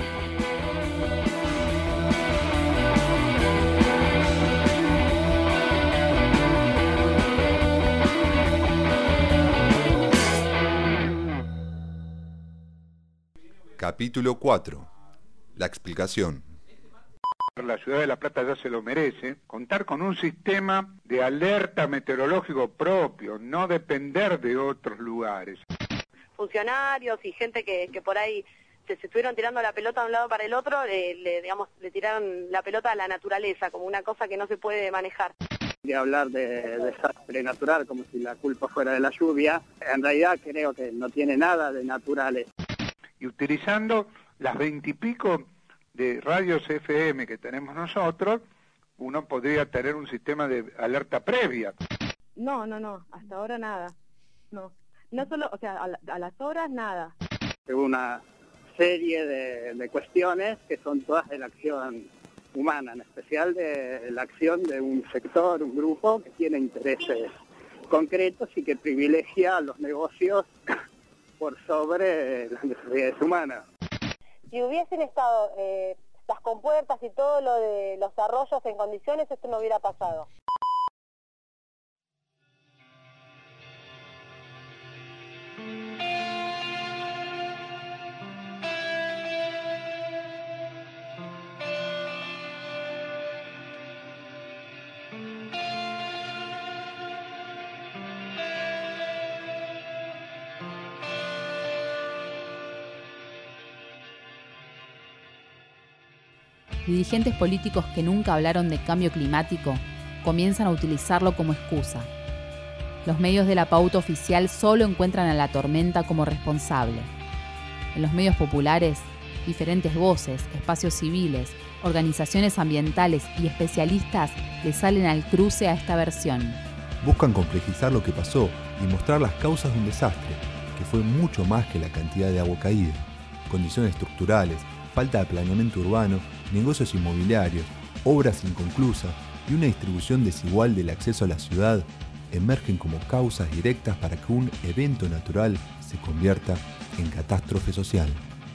Capítulo cuatro. La explicación. La ciudad de La Plata ya se lo merece, contar con un sistema de alerta meteorológico propio, no depender de otros lugares. Funcionarios y gente que, que por ahí se, se estuvieron tirando la pelota de un lado para el otro, le, le, digamos, le tiraron la pelota a la naturaleza, como una cosa que no se puede manejar. De hablar de desastre natural como si la culpa fuera de la lluvia, en realidad creo que no tiene nada de naturales. Y utilizando las veintipico de radios F M que tenemos nosotros, uno podría tener un sistema de alerta previa. No, no, no, hasta ahora nada. No, no solo, o sea, a, la, a las horas nada. Una serie de, de cuestiones que son todas de la acción humana, en especial de la acción de un sector, un grupo que tiene intereses concretos y que privilegia los negocios por sobre las necesidades humanas. Si hubiesen estado eh, las compuertas y todo lo de los arroyos en condiciones, esto no hubiera pasado. Dirigentes políticos que nunca hablaron de cambio climático comienzan a utilizarlo como excusa. Los medios de la pauta oficial solo encuentran a la tormenta como responsable. En los medios populares, diferentes voces, espacios civiles, organizaciones ambientales y especialistas le salen al cruce a esta versión. Buscan complejizar lo que pasó y mostrar las causas de un desastre, que fue mucho más que la cantidad de agua caída. Condiciones estructurales, falta de planeamiento urbano, negocios inmobiliarios, obras inconclusas y una distribución desigual del acceso a la ciudad emergen como causas directas para que un evento natural se convierta en catástrofe social.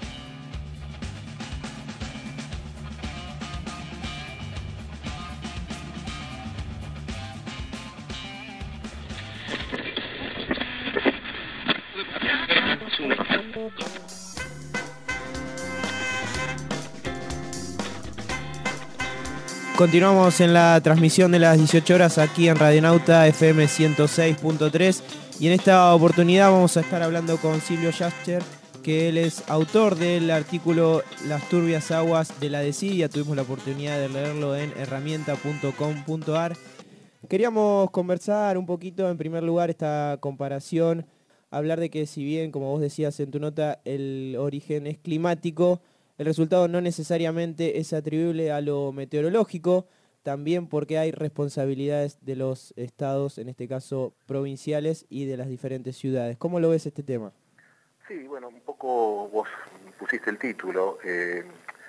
Continuamos en la transmisión de las dieciocho horas aquí en Radionauta F M ciento seis punto tres y en esta oportunidad vamos a estar hablando con Silvio Schachter, que él es autor del artículo Las turbias aguas de la desidia. Tuvimos la oportunidad de leerlo en herramienta punto com punto a r. Queríamos conversar un poquito, en primer lugar, esta comparación, hablar de que si bien, como vos decías en tu nota, el origen es climático, el resultado no necesariamente es atribuible a lo meteorológico, también porque hay responsabilidades de los estados, en este caso provinciales, y de las diferentes ciudades. ¿Cómo lo ves este tema? Sí, bueno, un poco vos pusiste el título. Eh,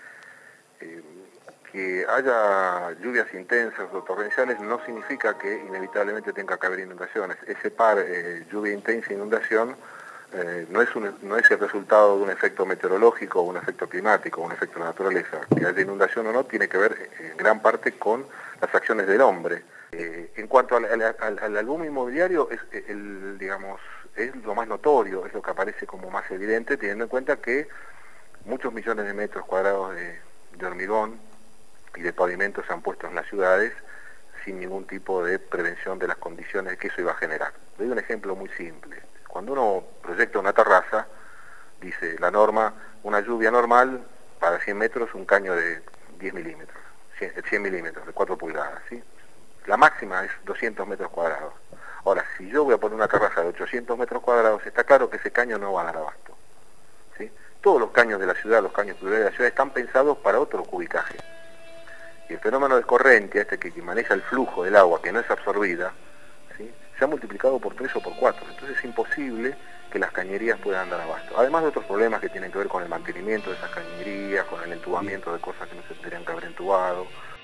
eh, que haya lluvias intensas o torrenciales no significa que inevitablemente tenga que haber inundaciones. Ese par eh, lluvia intensa e inundación Eh, no, es un, no es el resultado de un efecto meteorológico o un efecto climático o un efecto de la naturaleza. Que haya inundación o no tiene que ver en gran parte con las acciones del hombre. Eh, en cuanto al, al, al, al álbum inmobiliario, es, el, digamos, es lo más notorio, es lo que aparece como más evidente, teniendo en cuenta que muchos millones de metros cuadrados de, de hormigón y de pavimentos se han puesto en las ciudades sin ningún tipo de prevención de las condiciones que eso iba a generar. Le doy un ejemplo muy simple. Cuando uno proyecta una terraza, dice la norma, una lluvia normal para cien metros, un caño de diez milímetros, cien milímetros, de cuatro pulgadas, ¿sí? La máxima es doscientos metros cuadrados. Ahora, si yo voy a poner una terraza de ochocientos metros cuadrados, está claro que ese caño no va a dar abasto, ¿sí? Todos los caños de la ciudad, los caños pluriales de la ciudad, están pensados para otro cubicaje. Y el fenómeno de corriente, este que, que maneja el flujo del agua, que no es absorbida, ¿sí?, se ha multiplicado por tres o por cuatro, entonces es imposible que las cañerías puedan dar abasto. Además de otros problemas que tienen que ver con el mantenimiento de esas cañerías, con el entubamiento de cosas que no se tendrían que haber entubado.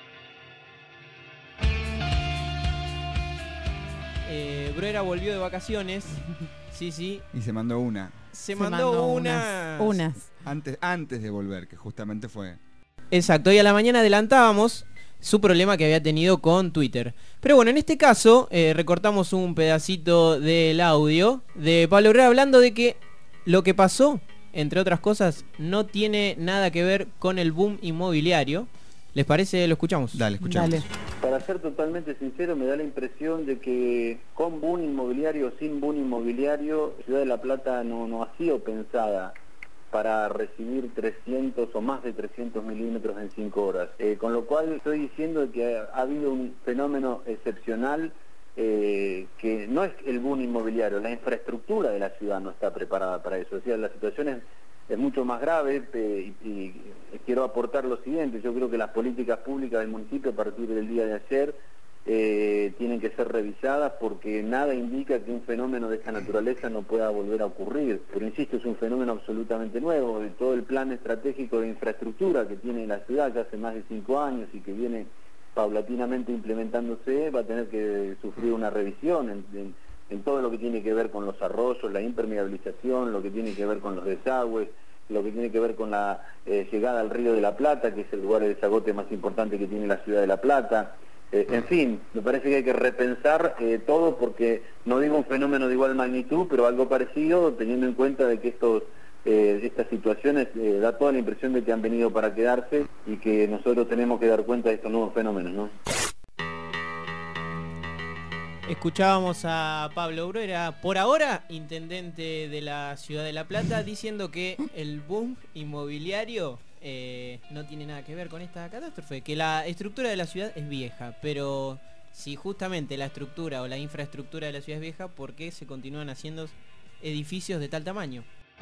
Eh, Bruera volvió de vacaciones, sí, sí. Y se mandó una. Se, se mandó, mandó unas. Unas. Antes, antes de volver, que justamente fue... Exacto, y a la mañana adelantábamos su problema que había tenido con Twitter. Pero bueno, en este caso eh, recortamos un pedacito del audio de Pablo Bruera hablando de que lo que pasó, entre otras cosas, no tiene nada que ver con el boom inmobiliario. ¿Les parece? Lo escuchamos. Dale, escuchamos. Dale. Para ser totalmente sincero, me da la impresión de que con boom inmobiliario o sin boom inmobiliario, Ciudad de la Plata no, no ha sido pensada para recibir trescientos o más de trescientos milímetros en cinco horas. Eh, con lo cual estoy diciendo que ha, ha habido un fenómeno excepcional eh, que no es el boom inmobiliario, la infraestructura de la ciudad no está preparada para eso. O sea, la situación es, es mucho más grave eh, y, y quiero aportar lo siguiente. Yo creo que las políticas públicas del municipio a partir del día de ayer Eh, tienen que ser revisadas porque nada indica que un fenómeno de esta naturaleza no pueda volver a ocurrir. Pero insisto, es un fenómeno absolutamente nuevo. De todo el plan estratégico de infraestructura que tiene la ciudad ya hace más de cinco años y que viene paulatinamente implementándose, va a tener que sufrir una revisión en, en, en todo lo que tiene que ver con los arroyos, la impermeabilización, lo que tiene que ver con los desagües, lo que tiene que ver con la eh, llegada al Río de la Plata, que es el lugar de desagote más importante que tiene la ciudad de La Plata. Eh, en fin, me parece que hay que repensar eh, todo, porque no digo un fenómeno de igual magnitud, pero algo parecido, teniendo en cuenta de que estos eh, estas situaciones eh, da toda la impresión de que han venido para quedarse y que nosotros tenemos que dar cuenta de estos nuevos fenómenos, ¿no? Escuchábamos a Pablo Bruera, por ahora intendente de la ciudad de La Plata, diciendo que el boom inmobiliario eh, no tiene nada que ver con esta catástrofe, que la estructura de la ciudad es vieja, pero si justamente la estructura o la infraestructura de la ciudad es vieja, ¿por qué se continúan haciendo edificios de tal tamaño?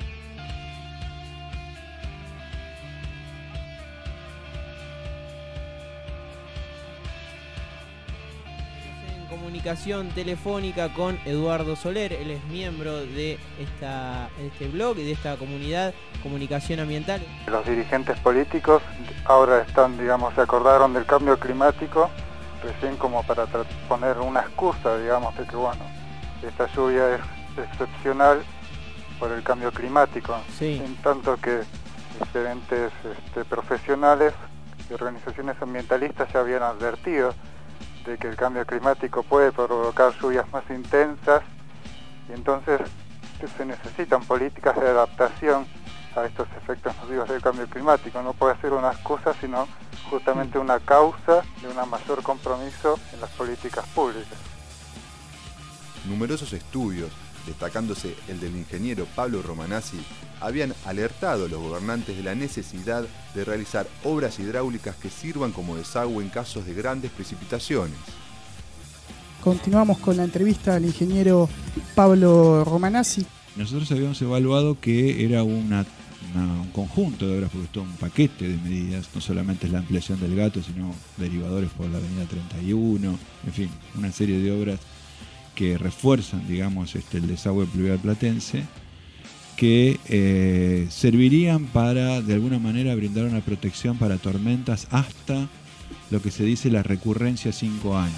Comunicación telefónica con Eduardo Soler, él es miembro de esta, este blog y de esta comunidad Comunicación Ambiental. Los dirigentes políticos ahora están, digamos, se acordaron del cambio climático recién como para poner una excusa, digamos, de que bueno, esta lluvia es excepcional por el cambio climático, sí. En tanto que diferentes este, profesionales y organizaciones ambientalistas ya habían advertido de que el cambio climático puede provocar lluvias más intensas, y entonces que se necesitan políticas de adaptación a estos efectos nocivos del cambio climático. No puede ser una excusa, sino justamente una causa de un mayor compromiso en las políticas públicas. Numerosos estudios, destacándose el del ingeniero Pablo Romanazzi, habían alertado a los gobernantes de la necesidad de realizar obras hidráulicas que sirvan como desagüe en casos de grandes precipitaciones. Continuamos con la entrevista al ingeniero Pablo Romanazzi. Nosotros habíamos evaluado que era una, una, un conjunto de obras, porque es todo un paquete de medidas, no solamente es la ampliación del Gato, sino derivadores por la avenida treinta y uno, en fin, una serie de obras que refuerzan, digamos, este, el desagüe pluvial platense, que eh, servirían para, de alguna manera, brindar una protección para tormentas hasta lo que se dice la recurrencia cinco años.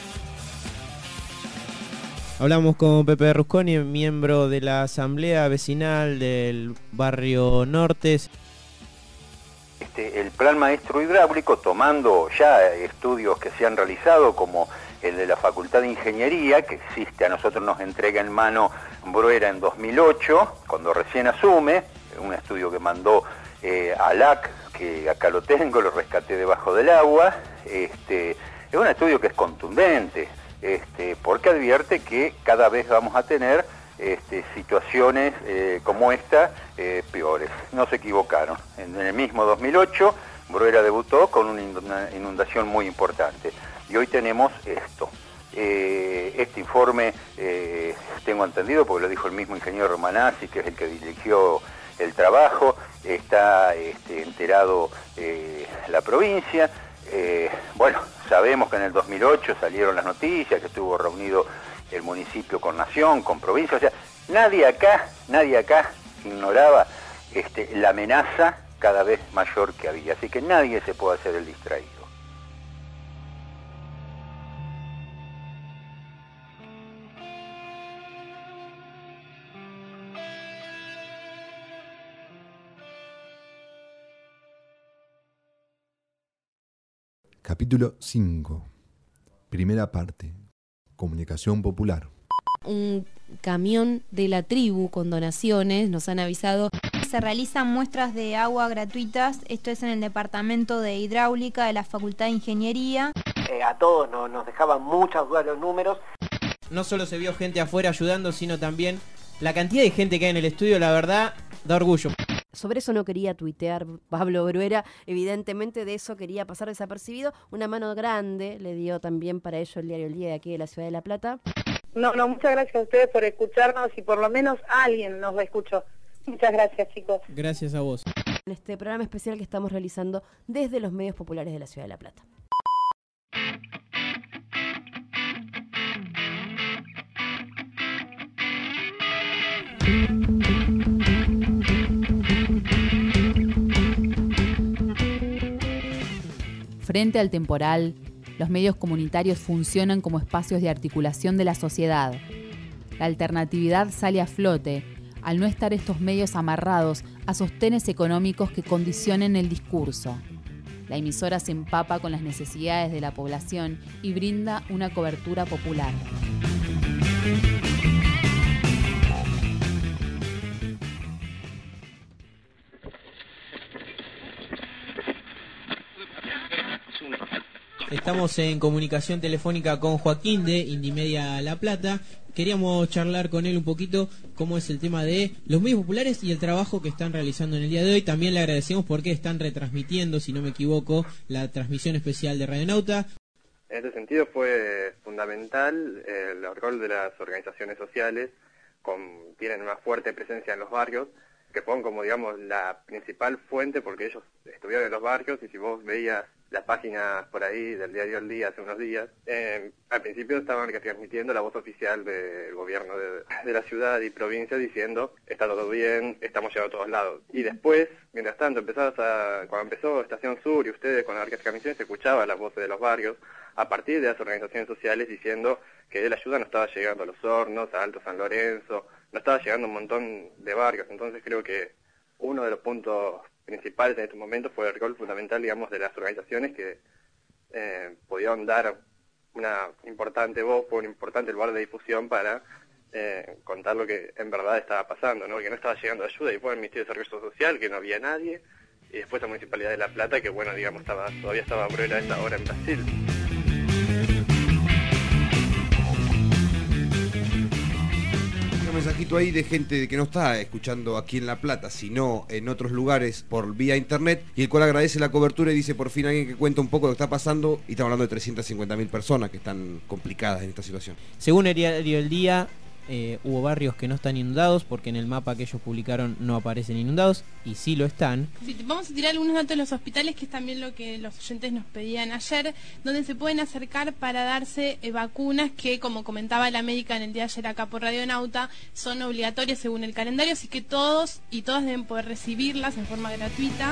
Hablamos con Pepe Rusconi, miembro de la Asamblea Vecinal del Barrio Norte. Este, el Plan Maestro Hidráulico, tomando ya estudios que se han realizado, como el de la Facultad de Ingeniería, que existe, a nosotros nos entrega en mano Bruera en dos mil ocho, cuando recién asume, un estudio que mandó eh, a L A C, que acá lo tengo, lo rescaté debajo del agua. Este, es un estudio que es contundente, este, porque advierte que cada vez vamos a tener este, situaciones eh, como esta, eh, peores. No se equivocaron. En el mismo dos mil ocho, Bruera debutó con una inundación muy importante. Y hoy tenemos esto. Eh, este informe, eh, tengo entendido, porque lo dijo el mismo ingeniero Romanazzi, que es el que dirigió el trabajo, está este, enterado eh, la provincia. Eh, bueno, sabemos que en el dos mil ocho salieron las noticias, que estuvo reunido el municipio con Nación, con provincia. O sea, nadie acá, nadie acá ignoraba este, la amenaza cada vez mayor que había. Así que nadie se puede hacer el distraído. Capítulo cinco. Primera parte. Comunicación popular. Un camión de la tribu con donaciones, nos han avisado. Se realizan muestras de agua gratuitas, esto es en el Departamento de Hidráulica de la Facultad de Ingeniería. Eh, a todos nos, nos dejaban muchas dudas los números. No solo se vio gente afuera ayudando, sino también la cantidad de gente que hay en el estudio, la verdad, da orgullo. Sobre eso no quería tuitear Pablo Bruera, evidentemente de eso quería pasar desapercibido. Una mano grande le dio también para ello el diario El Día de aquí de la Ciudad de La Plata. No, no, muchas gracias a ustedes por escucharnos y por lo menos alguien nos escuchó. Muchas gracias, chicos. Gracias a vos. En este programa especial que estamos realizando desde los medios populares de la Ciudad de La Plata. Frente al temporal, los medios comunitarios funcionan como espacios de articulación de la sociedad. La alternatividad sale a flote al no estar estos medios amarrados a sostenes económicos que condicionen el discurso. La emisora se empapa con las necesidades de la población y brinda una cobertura popular. Estamos en comunicación telefónica con Joaquín de Indimedia La Plata. Queríamos charlar con él un poquito cómo es el tema de los medios populares y el trabajo que están realizando en el día de hoy. También le agradecemos porque están retransmitiendo, si no me equivoco, la transmisión especial de Radionauta. En este sentido fue fundamental el rol de las organizaciones sociales, con, tienen una fuerte presencia en los barrios, que fueron como digamos la principal fuente porque ellos estuvieron en los barrios y si vos veías las páginas por ahí del diario El Día hace unos días, eh, al principio estaban transmitiendo la voz oficial del gobierno de, de la ciudad y provincia diciendo está todo bien, estamos llegando a todos lados. Y después, mientras tanto, empezabas a, cuando empezó Estación Sur y ustedes con las transmisiones se escuchaba las voces de los barrios a partir de las organizaciones sociales diciendo que la ayuda no estaba llegando a Los Hornos, a Alto San Lorenzo, no estaba llegando a un montón de barrios. Entonces creo que uno de los puntos principales en estos momentos fue el rol fundamental, digamos, de las organizaciones que eh, pudieron dar una importante voz, fue un importante lugar de difusión para eh, contar lo que en verdad estaba pasando, ¿no? Que no estaba llegando ayuda, y fue el Ministerio de Servicio Social, que no había nadie, y después la Municipalidad de La Plata, que bueno, digamos, estaba todavía estaba Bruera a esa hora en Brasil. Un mensajito ahí de gente que no está escuchando aquí en La Plata, sino en otros lugares por vía internet, y el cual agradece la cobertura y dice por fin alguien que cuenta un poco lo que está pasando, y estamos hablando de trescientas cincuenta mil personas que están complicadas en esta situación. Según el diario El Día, eh, hubo barrios que no están inundados porque en el mapa que ellos publicaron no aparecen inundados, y sí lo están. Sí, vamos a tirar algunos datos de los hospitales, que es también lo que los oyentes nos pedían ayer, donde se pueden acercar para darse eh, vacunas que, como comentaba la médica en el día de ayer acá por Radionauta, son obligatorias según el calendario, así que todos y todas deben poder recibirlas en forma gratuita.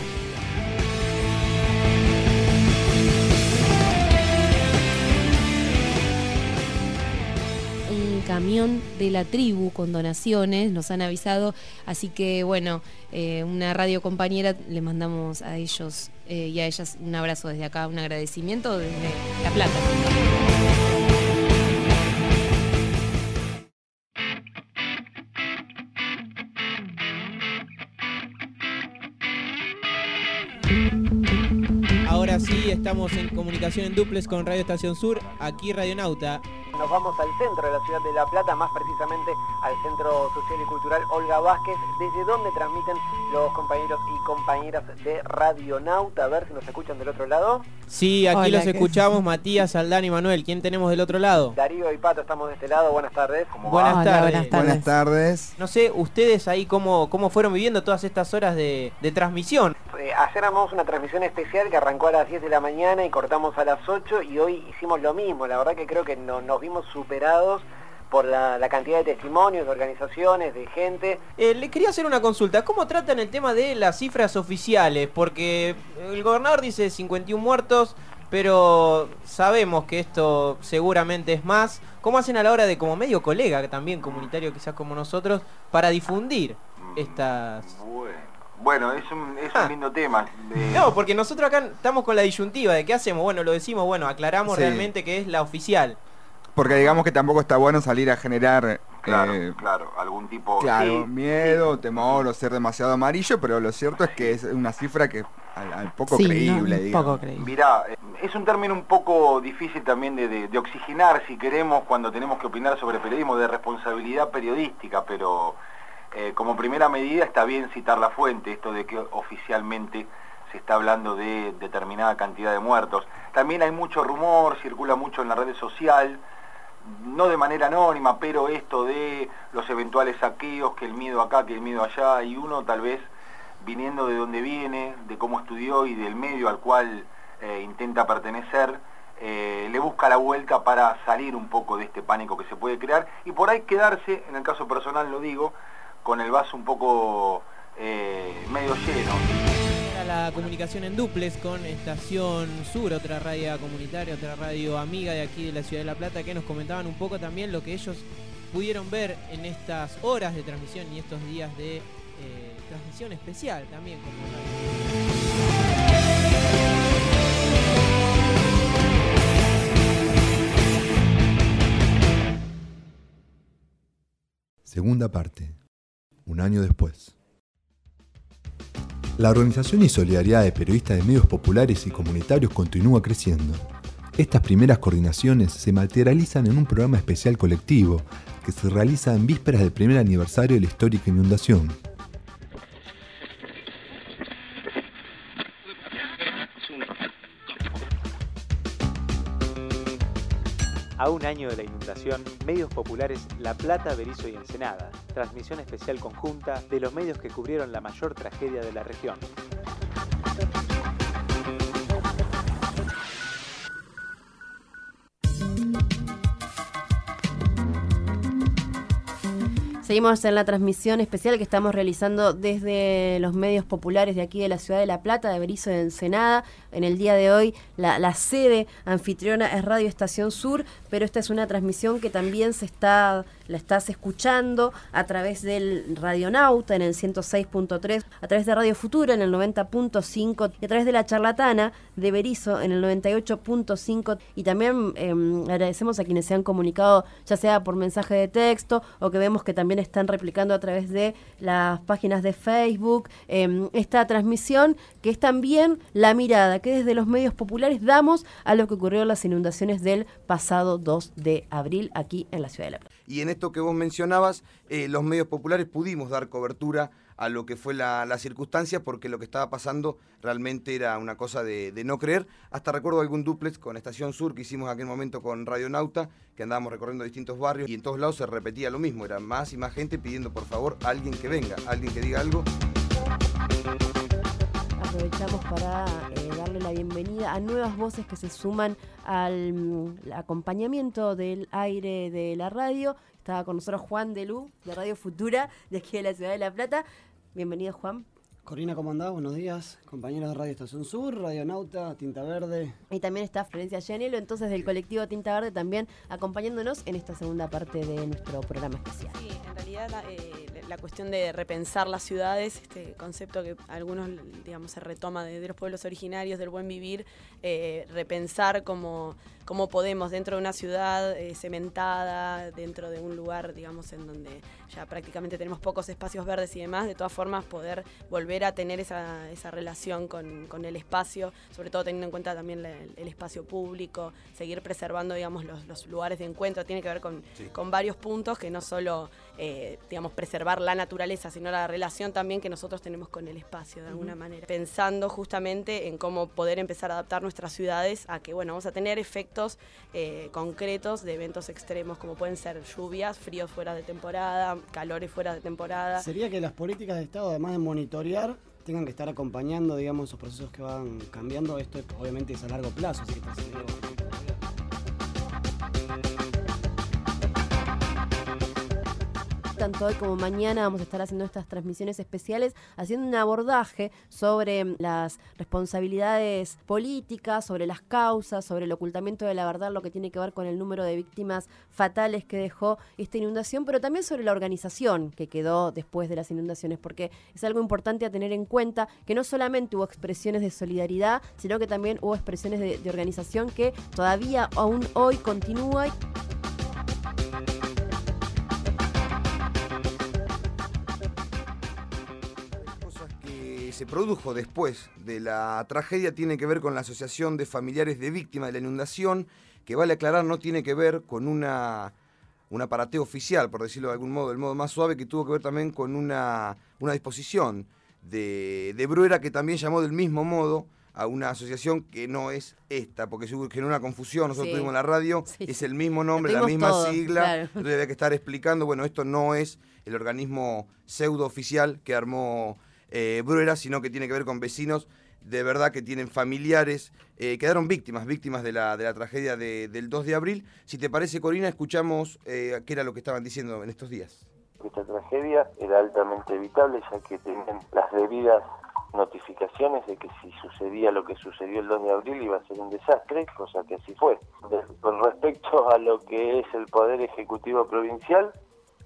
Camión de la tribu con donaciones, nos han avisado, así que bueno, eh, una radio compañera, le mandamos a ellos eh, y a ellas un abrazo desde acá, un agradecimiento desde La Plata. Ahora sí, estamos en comunicación en duplex con Radio Estación Sur, aquí Radionauta. Nos vamos al centro de la ciudad de La Plata, más precisamente al Centro Social y Cultural Olga Vázquez, desde donde transmiten los compañeros y compañeras de Radionauta. A ver si nos escuchan del otro lado. Sí, aquí Hola, los ¿qué? escuchamos, Matías, Aldán y Manuel. ¿Quién tenemos del otro lado? Darío y Pato estamos de este lado, buenas tardes. ¿Cómo Buenas, va? tardes. buenas tardes. Buenas tardes. No sé, ustedes ahí cómo, cómo fueron viviendo todas estas horas de, de transmisión. Eh, ayer armamos una transmisión especial que arrancó a las diez de la mañana y cortamos a las ocho, y hoy hicimos lo mismo. La verdad que creo que no, nos vimos superados por la, la cantidad de testimonios, de organizaciones, de gente. Eh, le quería hacer una consulta. ¿Cómo tratan el tema de las cifras oficiales? Porque el gobernador dice cincuenta y uno muertos, pero sabemos que esto seguramente es más. ¿Cómo hacen a la hora de, como medio colega, también comunitario quizás como nosotros, para difundir estas... Bueno, es un, es un lindo tema. Eh, No, porque nosotros acá estamos con la disyuntiva de qué hacemos. Bueno, lo decimos, bueno, aclaramos Sí. realmente que es la oficial. Porque digamos que tampoco está bueno salir a generar Claro, eh, claro, algún tipo... claro, Sí, miedo, temor o ser demasiado amarillo, pero lo cierto es que es una cifra que al, al poco Sí, creíble, no, digamos. poco creíble. Mirá, eh, es un término un poco difícil también de, de, de oxigenar, si queremos, cuando tenemos que opinar sobre periodismo, de responsabilidad periodística, pero eh, como primera medida está bien citar la fuente, esto de que oficialmente se está hablando de determinada cantidad de muertos. También hay mucho rumor, circula mucho en la red social, no de manera anónima, pero esto de los eventuales saqueos, que el miedo acá, que el miedo allá, y uno tal vez viniendo de donde viene, de cómo estudió y del medio al cual eh, intenta pertenecer, eh, le busca la vuelta para salir un poco de este pánico que se puede crear, y por ahí quedarse, en el caso personal lo digo, con el vaso un poco eh, medio lleno. La comunicación en duplex con Estación Sur, otra radio comunitaria, otra radio amiga de aquí de la ciudad de La Plata, que nos comentaban un poco también lo que ellos pudieron ver en estas horas de transmisión y estos días de eh, transmisión especial también. Como Segunda parte. Un año después. La organización y solidaridad de periodistas de medios populares y comunitarios continúa creciendo. Estas primeras coordinaciones se materializan en un programa especial colectivo que se realiza en vísperas del primer aniversario de la histórica inundación. A un año de la inundación, medios populares La Plata, Berisso y Ensenada. Transmisión especial conjunta de los medios que cubrieron la mayor tragedia de la región. Seguimos en la transmisión especial que estamos realizando desde los medios populares de aquí de la ciudad de La Plata, de Berisso y de Ensenada. En el día de hoy la, la sede anfitriona es Radio Estación Sur, pero esta es una transmisión que también se está, la estás escuchando a través del Radionauta en el ciento seis punto tres, a través de Radio Futura en el noventa punto cinco y a través de La Charlatana de Berisso en el noventa y ocho punto cinco. Y también eh, agradecemos a quienes se han comunicado, ya sea por mensaje de texto o que vemos que también están replicando a través de las páginas de Facebook eh, esta transmisión, que es también la mirada que desde los medios populares damos a lo que ocurrió en las inundaciones del pasado dos de abril aquí en la ciudad de La Plata. Y en esto que vos mencionabas, eh, los medios populares pudimos dar cobertura a lo que fue la, la circunstancia, porque lo que estaba pasando realmente era una cosa de, de no creer. Hasta recuerdo algún dúplex con Estación Sur que hicimos en aquel momento con Radionauta, que andábamos recorriendo distintos barrios y en todos lados se repetía lo mismo, era más y más gente pidiendo por favor a alguien que venga, alguien que diga algo. Aprovechamos para eh, darle la bienvenida a nuevas voces que se suman al mm, acompañamiento del aire de la radio. Estaba con nosotros Juan Delú, de Radio Futura, de aquí de la ciudad de La Plata. Bienvenido, Juan. Corina, ¿cómo andás? Buenos días, compañeros de Radio Estación Sur, Radionauta, Tinta Verde. Y también está Florencia Llenelo, entonces del colectivo Tinta Verde, también acompañándonos en esta segunda parte de nuestro programa especial. Sí, en realidad la, eh, la cuestión de repensar las ciudades, este concepto que algunos, digamos, se retoma de, de los pueblos originarios, del buen vivir, eh, repensar cómo, cómo podemos dentro de una ciudad eh, cementada, dentro de un lugar, digamos, en donde ya prácticamente tenemos pocos espacios verdes y demás, de todas formas poder volver a tener esa, esa relación con, con el espacio, sobre todo teniendo en cuenta también la, el, el espacio público, seguir preservando, digamos, los, los lugares de encuentro, tiene que ver con, sí. con varios puntos, que no solo, eh, digamos, preservar la naturaleza, sino la relación también que nosotros tenemos con el espacio, de alguna uh-huh. manera. Pensando justamente en cómo poder empezar a adaptar nuestras ciudades a que, bueno, vamos a tener efectos eh, concretos de eventos extremos, como pueden ser lluvias, fríos fuera de temporada, calores fuera de temporada. Sería que las políticas de Estado, además de monitorear, tengan que estar acompañando, digamos, esos procesos que van cambiando. Esto obviamente es a largo plazo, así que está siendo... Tanto hoy como mañana vamos a estar haciendo estas transmisiones especiales, haciendo un abordaje sobre las responsabilidades políticas, sobre las causas, sobre el ocultamiento de la verdad, lo que tiene que ver con el número de víctimas fatales que dejó esta inundación, pero también sobre la organización que quedó después de las inundaciones, porque es algo importante a tener en cuenta que no solamente hubo expresiones de solidaridad, sino que también hubo expresiones de, de organización que todavía aún hoy continúa. Se produjo después de la tragedia tiene que ver con la Asociación de Familiares de Víctimas de la Inundación, que vale aclarar no tiene que ver con una, un aparateo oficial, por decirlo de algún modo, del modo más suave, que tuvo que ver también con una, una disposición de, de Bruera, que también llamó del mismo modo a una asociación que no es esta, porque se generó una confusión, nosotros sí. tuvimos en la radio, sí. es el mismo nombre, la misma todo, sigla, claro. Entonces había que estar explicando, bueno, esto no es el organismo pseudo oficial que armó Eh, Bruera, sino que tiene que ver con vecinos de verdad que tienen familiares, eh, quedaron víctimas, víctimas de la, de la tragedia de, del dos de abril. Si te parece, Corina, escuchamos eh, qué era lo que estaban diciendo en estos días. Esta tragedia era altamente evitable, ya que tenían las debidas notificaciones de que si sucedía lo que sucedió el dos de abril iba a ser un desastre, cosa que así fue. De, con respecto a lo que es el Poder Ejecutivo Provincial,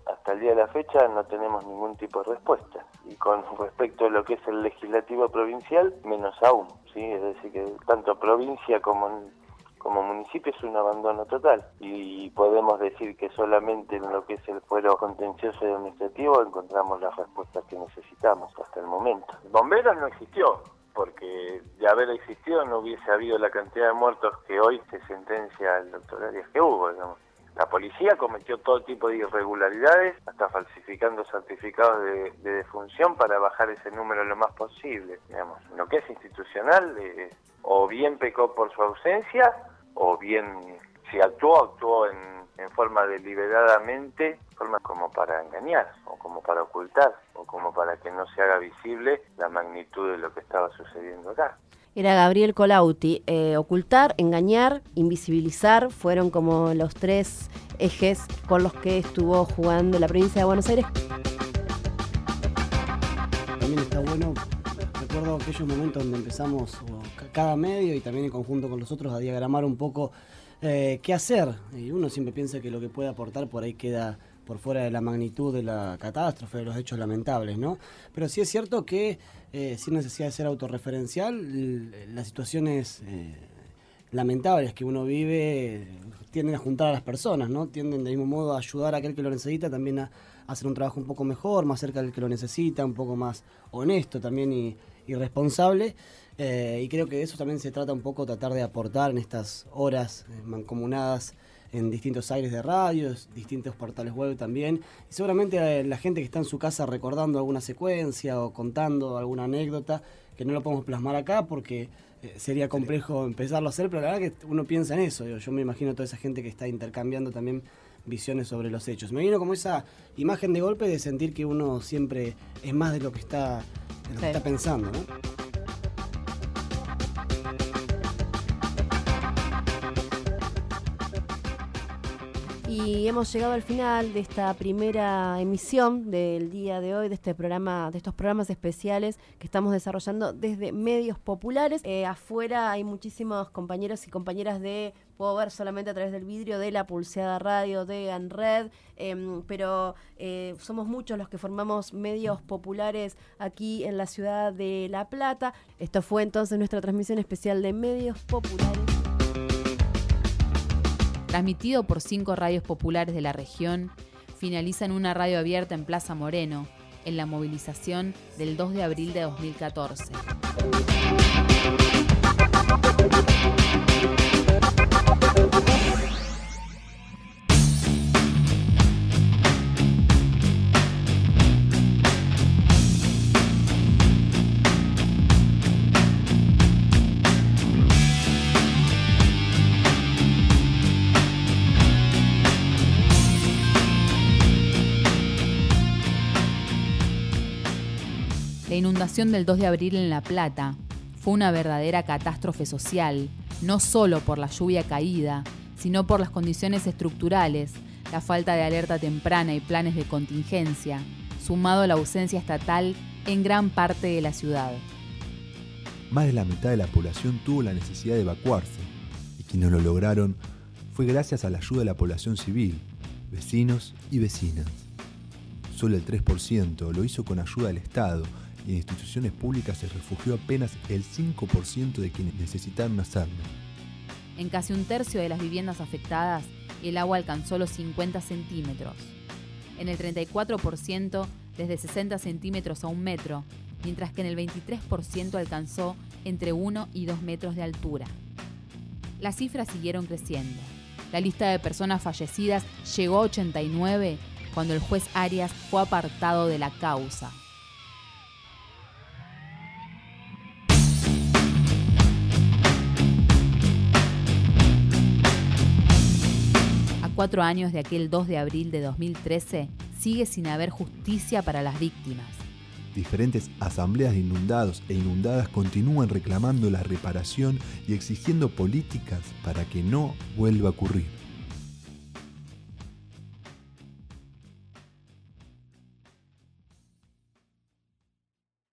hasta el día de la fecha no tenemos ningún tipo de respuesta. Y con respecto a lo que es el legislativo provincial, menos aún, ¿sí? Es decir, que tanto provincia como, como municipio es un abandono total. Y podemos decir que solamente en lo que es el fuero contencioso y administrativo encontramos las respuestas que necesitamos hasta el momento. Bomberos no existió, porque de haber existido no hubiese habido la cantidad de muertos que hoy se sentencia al doctor Arias que hubo, digamos. La policía cometió todo tipo de irregularidades, hasta falsificando certificados de, de defunción para bajar ese número lo más posible. Digamos, lo que es institucional, eh, o bien pecó por su ausencia, o bien si actuó, actuó en, en forma deliberadamente, forma como para engañar, o como para ocultar, o como para que no se haga visible la magnitud de lo que estaba sucediendo acá. Era Gabriel Colauti. Eh, ocultar, engañar, invisibilizar fueron como los tres ejes con los que estuvo jugando la provincia de Buenos Aires. También está bueno, recuerdo aquellos momentos donde empezamos o, cada medio y también en conjunto con los otros a diagramar un poco eh, qué hacer. Y uno siempre piensa que lo que puede aportar por ahí queda por fuera de la magnitud de la catástrofe, de los hechos lamentables, ¿no? Pero sí es cierto que, eh, sin necesidad de ser autorreferencial, las situaciones eh, lamentables que uno vive eh, tienden a juntar a las personas, ¿no? Tienden de mismo modo a ayudar a aquel que lo necesita, también a, a hacer un trabajo un poco mejor, más cerca del que lo necesita, un poco más honesto también y, y responsable. Eh, y creo que de eso también se trata un poco, tratar de aportar en estas horas eh, mancomunadas en distintos aires de radios, distintos portales web también, y seguramente la gente que está en su casa recordando alguna secuencia o contando alguna anécdota, que no lo podemos plasmar acá porque eh, sería complejo empezarlo a hacer, pero la verdad que uno piensa en eso, yo, yo me imagino toda esa gente que está intercambiando también visiones sobre los hechos. Me vino como esa imagen de golpe de sentir que uno siempre es más de lo que está, de lo que está pensando, ¿no? Y hemos llegado al final de esta primera emisión del día de hoy, de este programa, de estos programas especiales que estamos desarrollando desde medios populares. Eh, afuera hay muchísimos compañeros y compañeras de, puedo ver solamente a través del vidrio, de La Pulseada Radio, de ANRED, eh, pero eh, somos muchos los que formamos medios populares aquí en la ciudad de La Plata. Esto fue entonces nuestra transmisión especial de Medios Populares. Transmitido por cinco radios populares de la región, finaliza en una radio abierta en Plaza Moreno, en la movilización del dos de abril de dos mil catorce. La inundación del dos de abril en La Plata fue una verdadera catástrofe social, no solo por la lluvia caída, sino por las condiciones estructurales, la falta de alerta temprana y planes de contingencia, sumado a la ausencia estatal en gran parte de la ciudad. Más de la mitad de la población tuvo la necesidad de evacuarse, y quienes lo lograron fue gracias a la ayuda de la población civil, vecinos y vecinas. Solo el tres por ciento lo hizo con ayuda del Estado, y en instituciones públicas se refugió apenas el cinco por ciento de quienes necesitaron hacerlo. En casi un tercio de las viviendas afectadas, el agua alcanzó los cincuenta centímetros. En el treinta y cuatro por ciento, desde sesenta centímetros a un metro, mientras que en el veintitrés por ciento alcanzó entre uno y dos metros de altura. Las cifras siguieron creciendo. La lista de personas fallecidas llegó a ochenta y nueve cuando el juez Arias fue apartado de la causa. Cuatro años de aquel dos de abril de dos mil trece, sigue sin haber justicia para las víctimas. Diferentes asambleas de inundados e inundadas continúan reclamando la reparación y exigiendo políticas para que no vuelva a ocurrir.